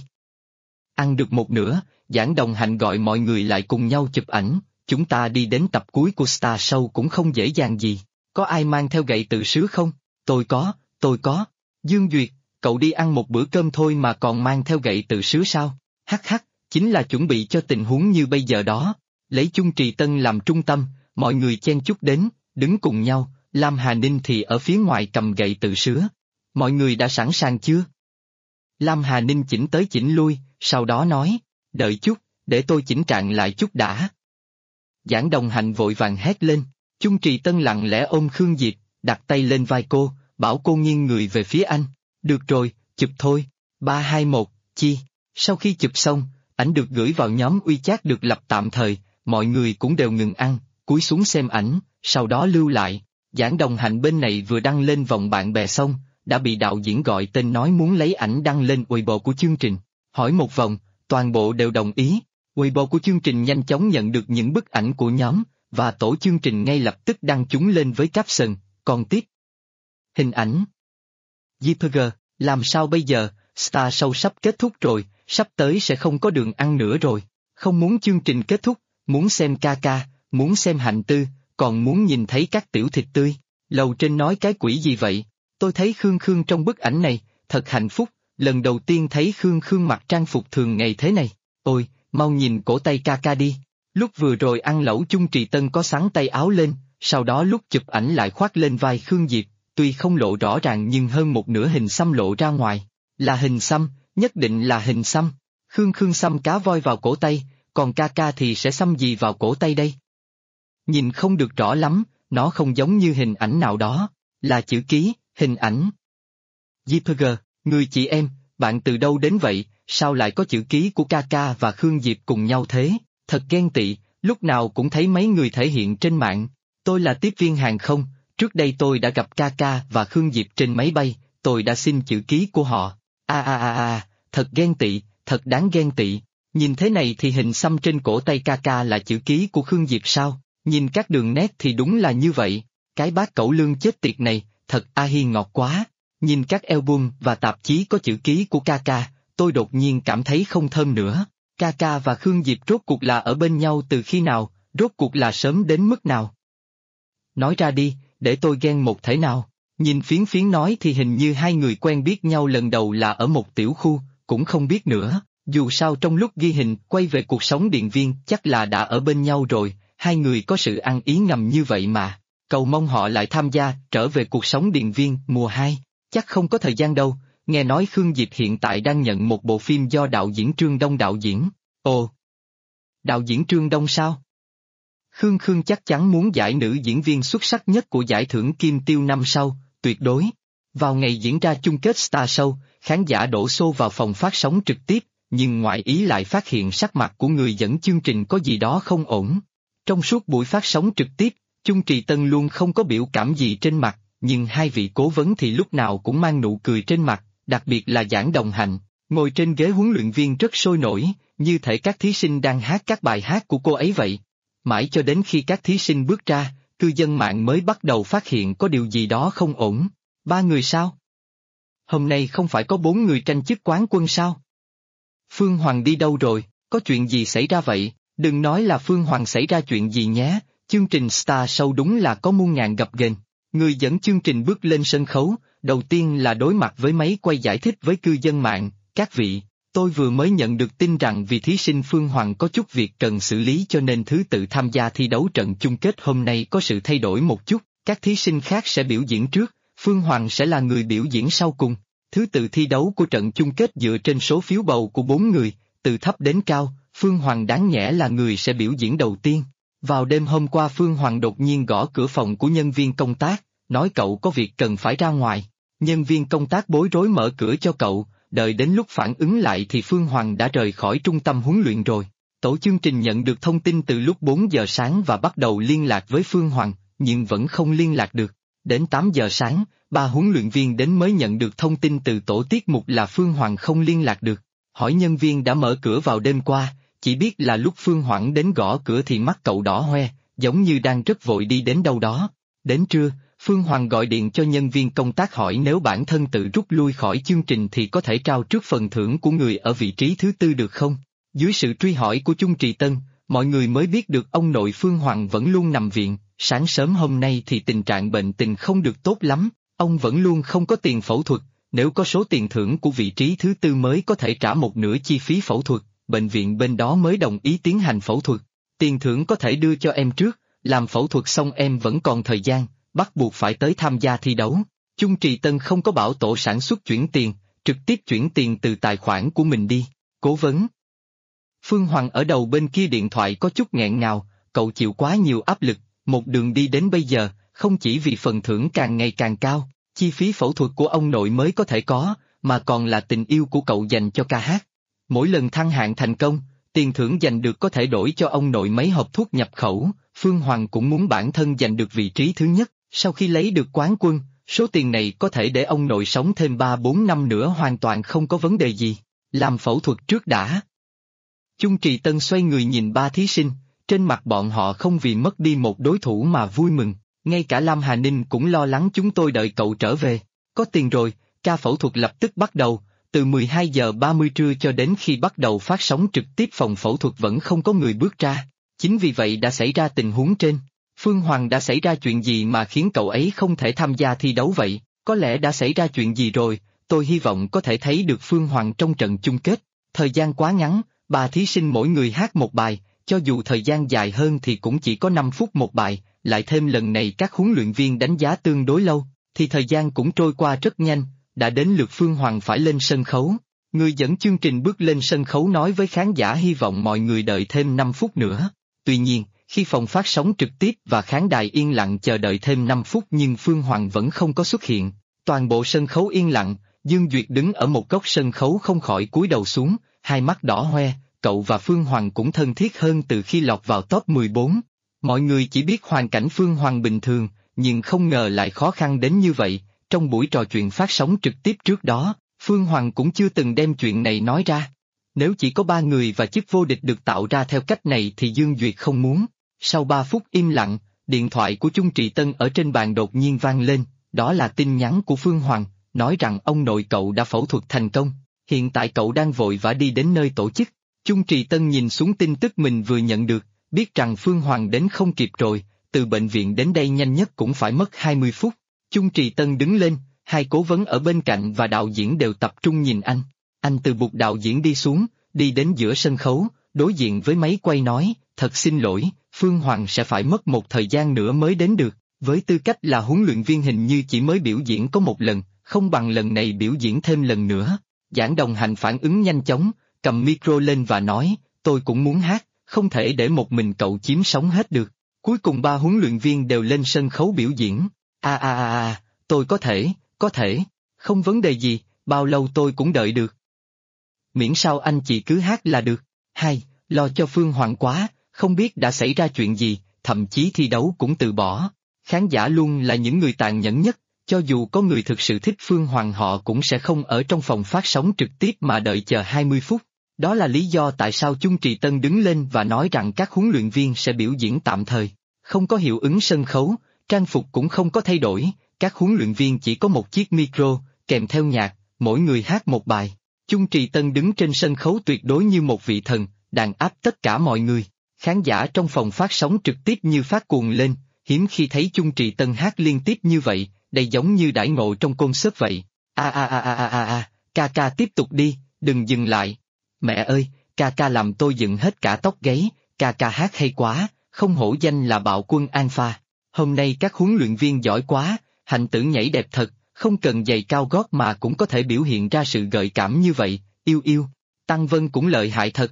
Ăn được một nửa, Giảng Đồng Hạnh gọi mọi người lại cùng nhau chụp ảnh, chúng ta đi đến tập cuối của Star Show cũng không dễ dàng gì. Có ai mang theo gậy tự sứ không? Tôi có. Dương Duyệt, cậu đi ăn một bữa cơm thôi mà còn mang theo gậy tự sứ sao? Hắc hắc, chính là chuẩn bị cho tình huống như bây giờ đó. Lấy Chung Trì Tân làm trung tâm, mọi người chen chúc đến, đứng cùng nhau, Lam Hà Ninh thì ở phía ngoài cầm gậy tự sứ. Mọi người đã sẵn sàng chưa? Lam Hà Ninh chỉnh tới chỉnh lui, sau đó nói, đợi chút, để tôi chỉnh trạng lại chút đã. Giảng Đồng Hạnh vội vàng hét lên, Chung Trì Tân lặng lẽ ôm Khương Diệp, đặt tay lên vai cô, bảo cô nghiêng người về phía anh. Được rồi, chụp thôi, 3 2 1, chi. Sau khi chụp xong, ảnh được gửi vào nhóm WeChat được lập tạm thời, mọi người cũng đều ngừng ăn, cúi xuống xem ảnh, sau đó lưu lại. Giảng Đồng Hạnh bên này vừa đăng lên vòng bạn bè xong, đã bị đạo diễn gọi tên nói muốn lấy ảnh đăng lên Weibo của chương trình. Hỏi một vòng, toàn bộ đều đồng ý. Weibo của chương trình nhanh chóng nhận được những bức ảnh của nhóm, và tổ chương trình ngay lập tức đăng chúng lên với caption, còn tiếp. Hình ảnh. JPG, làm sao bây giờ, Star Show sắp kết thúc rồi, sắp tới sẽ không có đường ăn nữa rồi. Không muốn chương trình kết thúc, muốn xem ca ca, muốn xem Hạnh Tư, còn muốn nhìn thấy các tiểu thịt tươi. Lầu trên nói cái quỷ gì vậy? Tôi thấy Khương trong bức ảnh này, thật hạnh phúc, lần đầu tiên thấy Khương mặc trang phục thường ngày thế này. Ôi, mau nhìn cổ tay ca ca đi. Lúc vừa rồi ăn lẩu Chung Trì Tân có xắn tay áo lên, sau đó lúc chụp ảnh lại khoác lên vai Khương Diệp, tuy không lộ rõ ràng nhưng hơn một nửa hình xăm lộ ra ngoài. Là hình xăm, nhất định là hình xăm. Khương xăm cá voi vào cổ tay, còn ca ca thì sẽ xăm gì vào cổ tay đây? Nhìn không được rõ lắm, nó không giống như hình ảnh nào đó, là chữ ký, hình ảnh. JPG, người chị em, bạn từ đâu đến vậy, sao lại có chữ ký của ca ca và Khương Diệp cùng nhau thế? Thật ghen tị, lúc nào cũng thấy mấy người thể hiện trên mạng. Tôi là tiếp viên hàng không, trước đây tôi đã gặp ca ca và Khương Diệp trên máy bay, tôi đã xin chữ ký của họ. Thật ghen tị, thật đáng ghen tị. Nhìn thế này thì hình xăm trên cổ tay ca ca là chữ ký của Khương Diệp sao? Nhìn các đường nét thì đúng là như vậy. Cái bác cẩu lương chết tiệt này, thật hi ngọt quá. Nhìn các album và tạp chí có chữ ký của ca ca, tôi đột nhiên cảm thấy không thơm nữa. Ca ca và Khương Diệp rốt cuộc là ở bên nhau từ khi nào, rốt cuộc là sớm đến mức nào? Nói ra đi, để tôi ghen một thể nào. Nhìn Phiến nói thì hình như hai người quen biết nhau lần đầu là ở một tiểu khu, cũng không biết nữa. Dù sao trong lúc ghi hình, quay về cuộc sống điện viên chắc là đã ở bên nhau rồi, hai người có sự ăn ý ngầm như vậy mà. Cầu mong họ lại tham gia trở về cuộc sống điện viên mùa 2, chắc không có thời gian đâu, nghe nói Khương Diệp hiện tại đang nhận một bộ phim do đạo diễn Trương Đông đạo diễn. Ồ! Đạo diễn Trương Đông sao? Khương chắc chắn muốn giải nữ diễn viên xuất sắc nhất của giải thưởng Kim Tiêu năm sau, tuyệt đối. Vào ngày diễn ra chung kết Star Show, khán giả đổ xô vào phòng phát sóng trực tiếp, nhưng ngoại ý lại phát hiện sắc mặt của người dẫn chương trình có gì đó không ổn. Trong suốt buổi phát sóng trực tiếp, Chung Trì Tân luôn không có biểu cảm gì trên mặt, nhưng hai vị cố vấn thì lúc nào cũng mang nụ cười trên mặt, đặc biệt là Giảng Đồng Hạnh, ngồi trên ghế huấn luyện viên rất sôi nổi, như thể các thí sinh đang hát các bài hát của cô ấy vậy. Mãi cho đến khi các thí sinh bước ra, cư dân mạng mới bắt đầu phát hiện có điều gì đó không ổn. 3 người sao? Hôm nay không phải có 4 người tranh chức quán quân sao? Phương Hoàng đi đâu rồi, có chuyện gì xảy ra vậy? Đừng nói là Phương Hoàng xảy ra chuyện gì nhé, chương trình Star Show đúng là có muôn ngàn gập ghềnh. Người dẫn chương trình bước lên sân khấu, đầu tiên là đối mặt với máy quay giải thích với cư dân mạng. Các vị, tôi vừa mới nhận được tin rằng vì thí sinh Phương Hoàng có chút việc cần xử lý cho nên thứ tự tham gia thi đấu trận chung kết hôm nay có sự thay đổi một chút. Các thí sinh khác sẽ biểu diễn trước, Phương Hoàng sẽ là người biểu diễn sau cùng. Thứ tự thi đấu của trận chung kết dựa trên số phiếu bầu của 4 người, từ thấp đến cao, Phương Hoàng đáng nhẽ là người sẽ biểu diễn đầu tiên. Vào đêm hôm qua Phương Hoàng đột nhiên gõ cửa phòng của nhân viên công tác, nói cậu có việc cần phải ra ngoài. Nhân viên công tác bối rối mở cửa cho cậu, đợi đến lúc phản ứng lại thì Phương Hoàng đã rời khỏi trung tâm huấn luyện rồi. Tổ chương trình nhận được thông tin từ lúc 4 giờ sáng và bắt đầu liên lạc với Phương Hoàng, nhưng vẫn không liên lạc được. Đến 8 giờ sáng, 3 huấn luyện viên đến mới nhận được thông tin từ tổ tiết mục là Phương Hoàng không liên lạc được. Hỏi nhân viên đã mở cửa vào đêm qua, chỉ biết là lúc Phương Hoàng đến gõ cửa thì mắt cậu đỏ hoe, giống như đang rất vội đi đến đâu đó. Đến trưa, Phương Hoàng gọi điện cho nhân viên công tác hỏi nếu bản thân tự rút lui khỏi chương trình thì có thể trao trước phần thưởng của người ở vị trí thứ tư được không? Dưới sự truy hỏi của Chung Trì Tân, mọi người mới biết được ông nội Phương Hoàng vẫn luôn nằm viện, sáng sớm hôm nay thì tình trạng bệnh tình không được tốt lắm, ông vẫn luôn không có tiền phẫu thuật, nếu có số tiền thưởng của vị trí thứ tư mới có thể trả một nửa chi phí phẫu thuật, bệnh viện bên đó mới đồng ý tiến hành phẫu thuật. Tiền thưởng có thể đưa cho em trước, làm phẫu thuật xong em vẫn còn thời gian, bắt buộc phải tới tham gia thi đấu. Chung Trì Tân không có bảo tổ sản xuất chuyển tiền, trực tiếp chuyển tiền từ tài khoản của mình đi. Cố vấn. Phương Hoàng ở đầu bên kia điện thoại có chút nghẹn ngào, cậu chịu quá nhiều áp lực, một đường đi đến bây giờ, không chỉ vì phần thưởng càng ngày càng cao, chi phí phẫu thuật của ông nội mới có thể có, mà còn là tình yêu của cậu dành cho ca hát. Mỗi lần thăng hạng thành công, tiền thưởng giành được có thể đổi cho ông nội mấy hộp thuốc nhập khẩu, Phương Hoàng cũng muốn bản thân giành được vị trí thứ nhất, sau khi lấy được quán quân, số tiền này có thể để ông nội sống thêm 3-4 năm nữa hoàn toàn không có vấn đề gì. Làm phẫu thuật trước đã. Chung Trì Tân xoay người nhìn 3 thí sinh, trên mặt bọn họ không vì mất đi một đối thủ mà vui mừng, ngay cả Lam Hà Ninh cũng lo lắng chúng tôi đợi cậu trở về. Có tiền rồi, ca phẫu thuật lập tức bắt đầu, từ 12 giờ 30 trưa cho đến khi bắt đầu phát sóng trực tiếp phòng phẫu thuật vẫn không có người bước ra. Chính vì vậy đã xảy ra tình huống trên. Phương Hoàng đã xảy ra chuyện gì mà khiến cậu ấy không thể tham gia thi đấu vậy? Có lẽ đã xảy ra chuyện gì rồi, tôi hy vọng có thể thấy được Phương Hoàng trong trận chung kết. Thời gian quá ngắn, 3 thí sinh mỗi người hát một bài, cho dù thời gian dài hơn thì cũng chỉ có 5 phút một bài, lại thêm lần này các huấn luyện viên đánh giá tương đối lâu, thì thời gian cũng trôi qua rất nhanh, đã đến lượt Phương Hoàng phải lên sân khấu. Người dẫn chương trình bước lên sân khấu nói với khán giả hy vọng mọi người đợi thêm 5 phút nữa. Tuy nhiên, khi phòng phát sóng trực tiếp và khán đài yên lặng chờ đợi thêm 5 phút nhưng Phương Hoàng vẫn không có xuất hiện, toàn bộ sân khấu yên lặng, Dương Duyệt đứng ở một góc sân khấu không khỏi cúi đầu xuống, hai mắt đỏ hoe, cậu và Phương Hoàng cũng thân thiết hơn từ khi lọt vào top 14. Mọi người chỉ biết hoàn cảnh Phương Hoàng bình thường, nhưng không ngờ lại khó khăn đến như vậy. Trong buổi trò chuyện phát sóng trực tiếp trước đó, Phương Hoàng cũng chưa từng đem chuyện này nói ra. Nếu chỉ có 3 người và chức vô địch được tạo ra theo cách này thì Dương Duyệt không muốn. Sau 3 phút im lặng, điện thoại của Chung Trì Tân ở trên bàn đột nhiên vang lên, đó là tin nhắn của Phương Hoàng, nói rằng ông nội cậu đã phẫu thuật thành công, hiện tại cậu đang vội vã đi đến nơi tổ chức. Chung Trì Tân nhìn xuống tin tức mình vừa nhận được, biết rằng Phương Hoàng đến không kịp rồi, từ bệnh viện đến đây nhanh nhất cũng phải mất 20 phút. Chung Trì Tân đứng lên, 2 cố vấn ở bên cạnh và đạo diễn đều tập trung nhìn anh. Anh từ bục đạo diễn đi xuống, đi đến giữa sân khấu, đối diện với máy quay nói, thật xin lỗi, Phương Hoàng sẽ phải mất một thời gian nữa mới đến được, với tư cách là huấn luyện viên hình như chỉ mới biểu diễn có một lần, không bằng lần này biểu diễn thêm lần nữa. Giảng Đồng Hành phản ứng nhanh chóng, cầm micro lên và nói, tôi cũng muốn hát, không thể để một mình cậu chiếm sống hết được. Cuối cùng 3 huấn luyện viên đều lên sân khấu biểu diễn. Tôi có thể, không vấn đề gì, bao lâu tôi cũng đợi được. Miễn sao anh chị cứ hát là được. Lo cho Phương Hoàng quá, không biết đã xảy ra chuyện gì, thậm chí thi đấu cũng từ bỏ. Khán giả luôn là những người tàn nhẫn nhất, cho dù có người thực sự thích Phương Hoàng họ cũng sẽ không ở trong phòng phát sóng trực tiếp mà đợi chờ 20 phút. Đó là lý do tại sao Chung Trì Tân đứng lên và nói rằng các huấn luyện viên sẽ biểu diễn tạm thời. Không có hiệu ứng sân khấu, trang phục cũng không có thay đổi, các huấn luyện viên chỉ có một chiếc micro, kèm theo nhạc, mỗi người hát một bài. Chung Trì Tân đứng trên sân khấu tuyệt đối như một vị thần, đàn áp tất cả mọi người. Khán giả trong phòng phát sóng trực tiếp như phát cuồng lên, hiếm khi thấy Chung Trì Tân hát liên tiếp như vậy, đây giống như đãi ngộ trong concert vậy. Ca tiếp tục đi, đừng dừng lại. Mẹ ơi, ca làm tôi dựng hết cả tóc gáy, ca hát hay quá, không hổ danh là bạo quân Alpha. Hôm nay các huấn luyện viên giỏi quá, Hạnh Tử nhảy đẹp thật, không cần giày cao gót mà cũng có thể biểu hiện ra sự gợi cảm như vậy, yêu yêu. Tăng Vân cũng lợi hại thật.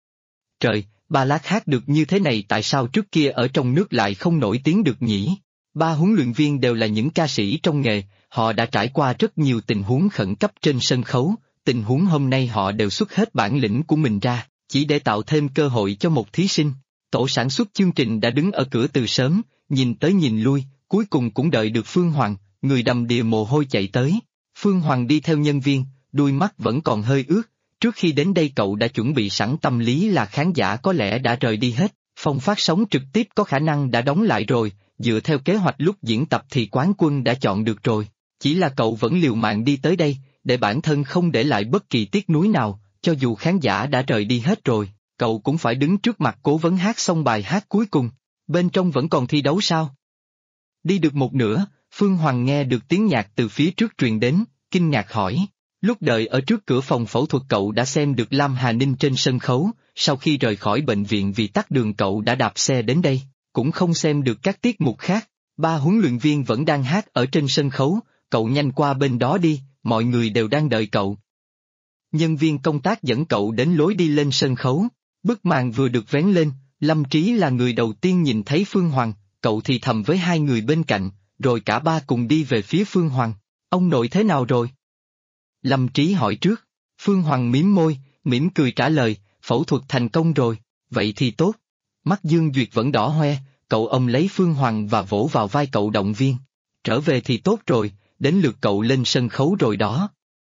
Trời, ballad hát được như thế này tại sao trước kia ở trong nước lại không nổi tiếng được nhỉ? Ba huấn luyện viên đều là những ca sĩ trong nghề, họ đã trải qua rất nhiều tình huống khẩn cấp trên sân khấu, tình huống hôm nay họ đều xuất hết bản lĩnh của mình ra, chỉ để tạo thêm cơ hội cho một thí sinh. Tổ sản xuất chương trình đã đứng ở cửa từ sớm, nhìn tới nhìn lui, cuối cùng cũng đợi được Phương Hoàng, người đầm đìa mồ hôi chạy tới. Phương Hoàng đi theo nhân viên, đuôi mắt vẫn còn hơi ướt, trước khi đến đây cậu đã chuẩn bị sẵn tâm lý là khán giả có lẽ đã rời đi hết, phòng phát sóng trực tiếp có khả năng đã đóng lại rồi, dựa theo kế hoạch lúc diễn tập thì quán quân đã chọn được rồi, chỉ là cậu vẫn liều mạng đi tới đây, để bản thân không để lại bất kỳ tiếc nuối nào, cho dù khán giả đã rời đi hết rồi, cậu cũng phải đứng trước mặt cố vấn hát xong bài hát cuối cùng. Bên trong vẫn còn thi đấu sao? Đi được một nửa, Phương Hoàng nghe được tiếng nhạc từ phía trước truyền đến, kinh ngạc hỏi. Lúc đợi ở trước cửa phòng phẫu thuật cậu đã xem được Lam Hà Ninh trên sân khấu, sau khi rời khỏi bệnh viện vì tắc đường cậu đã đạp xe đến đây, cũng không xem được các tiết mục khác. Ba huấn luyện viên vẫn đang hát ở trên sân khấu, cậu nhanh qua bên đó đi, mọi người đều đang đợi cậu. Nhân viên công tác dẫn cậu đến lối đi lên sân khấu, bức màn vừa được vén lên, Lâm Trí là người đầu tiên nhìn thấy Phương Hoàng, cậu thì thầm với hai người bên cạnh, rồi cả ba cùng đi về phía Phương Hoàng. Ông nội thế nào rồi? Lâm Trí hỏi trước. Phương Hoàng mím môi, mỉm cười trả lời, phẫu thuật thành công rồi, vậy thì tốt. Mắt Dương Duyệt vẫn đỏ hoe, cậu ôm lấy Phương Hoàng và vỗ vào vai cậu động viên. Trở về thì tốt rồi, đến lượt cậu lên sân khấu rồi đó.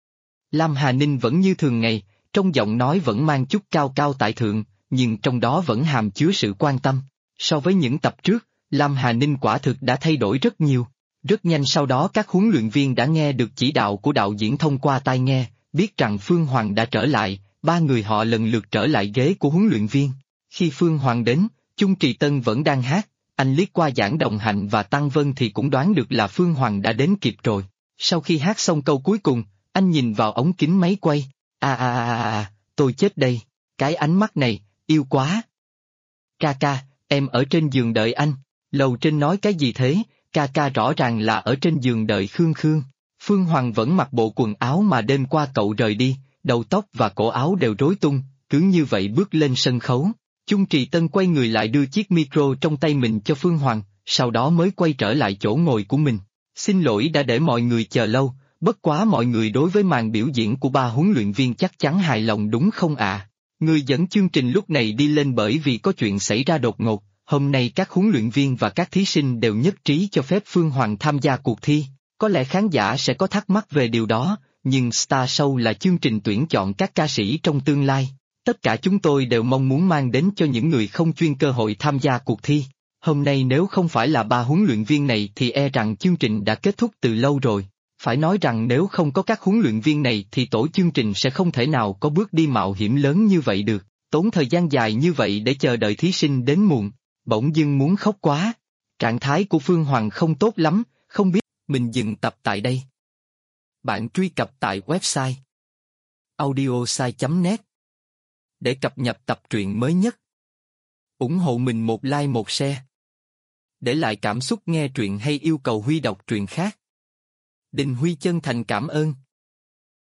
Lam Hà Ninh vẫn như thường ngày, trong giọng nói vẫn mang chút cao cao tại thượng, nhưng trong đó vẫn hàm chứa sự quan tâm. So với những tập trước, Lam Hà Ninh quả thực đã thay đổi rất nhiều. Rất nhanh sau đó các huấn luyện viên đã nghe được chỉ đạo của đạo diễn thông qua tai nghe, biết rằng Phương Hoàng đã trở lại, ba người họ lần lượt trở lại ghế của huấn luyện viên. Khi Phương Hoàng đến, Chung Trì Tân vẫn đang hát, anh liếc qua Giảng Đồng Hạnh và Tăng Vân thì cũng đoán được là Phương Hoàng đã đến kịp rồi. Sau khi hát xong câu cuối cùng, anh nhìn vào ống kính máy quay, tôi chết đây, cái ánh mắt này, yêu quá. Ca ca, em ở trên giường đợi anh, lầu trên nói cái gì thế? Ca ca rõ ràng là ở trên giường đợi Khương Khương. Phương Hoàng vẫn mặc bộ quần áo mà đêm qua cậu rời đi, đầu tóc và cổ áo đều rối tung, cứ như vậy bước lên sân khấu. Chung Trì Tân quay người lại đưa chiếc micro trong tay mình cho Phương Hoàng, sau đó mới quay trở lại chỗ ngồi của mình. Xin lỗi đã để mọi người chờ lâu, bất quá mọi người đối với màn biểu diễn của ba huấn luyện viên chắc chắn hài lòng đúng không ạ? Người dẫn chương trình lúc này đi lên bởi vì có chuyện xảy ra đột ngột. Hôm nay các huấn luyện viên và các thí sinh đều nhất trí cho phép Phương Hoàng tham gia cuộc thi. Có lẽ khán giả sẽ có thắc mắc về điều đó, nhưng Star Show là chương trình tuyển chọn các ca sĩ trong tương lai. Tất cả chúng tôi đều mong muốn mang đến cho những người không chuyên cơ hội tham gia cuộc thi. Hôm nay nếu không phải là ba huấn luyện viên này thì e rằng chương trình đã kết thúc từ lâu rồi. Phải nói rằng nếu không có các huấn luyện viên này thì tổ chương trình sẽ không thể nào có bước đi mạo hiểm lớn như vậy được, tốn thời gian dài như vậy để chờ đợi thí sinh đến muộn. Bỗng dưng muốn khóc quá. Trạng thái của Phương Hoàng không tốt lắm, không biết. Mình dừng tập tại đây. Bạn truy cập tại website audiosai.net để cập nhật tập truyện mới nhất. Ủng hộ mình một like một share. Để lại cảm xúc nghe truyện hay yêu cầu Huy đọc truyện khác. Đình Huy chân thành cảm ơn.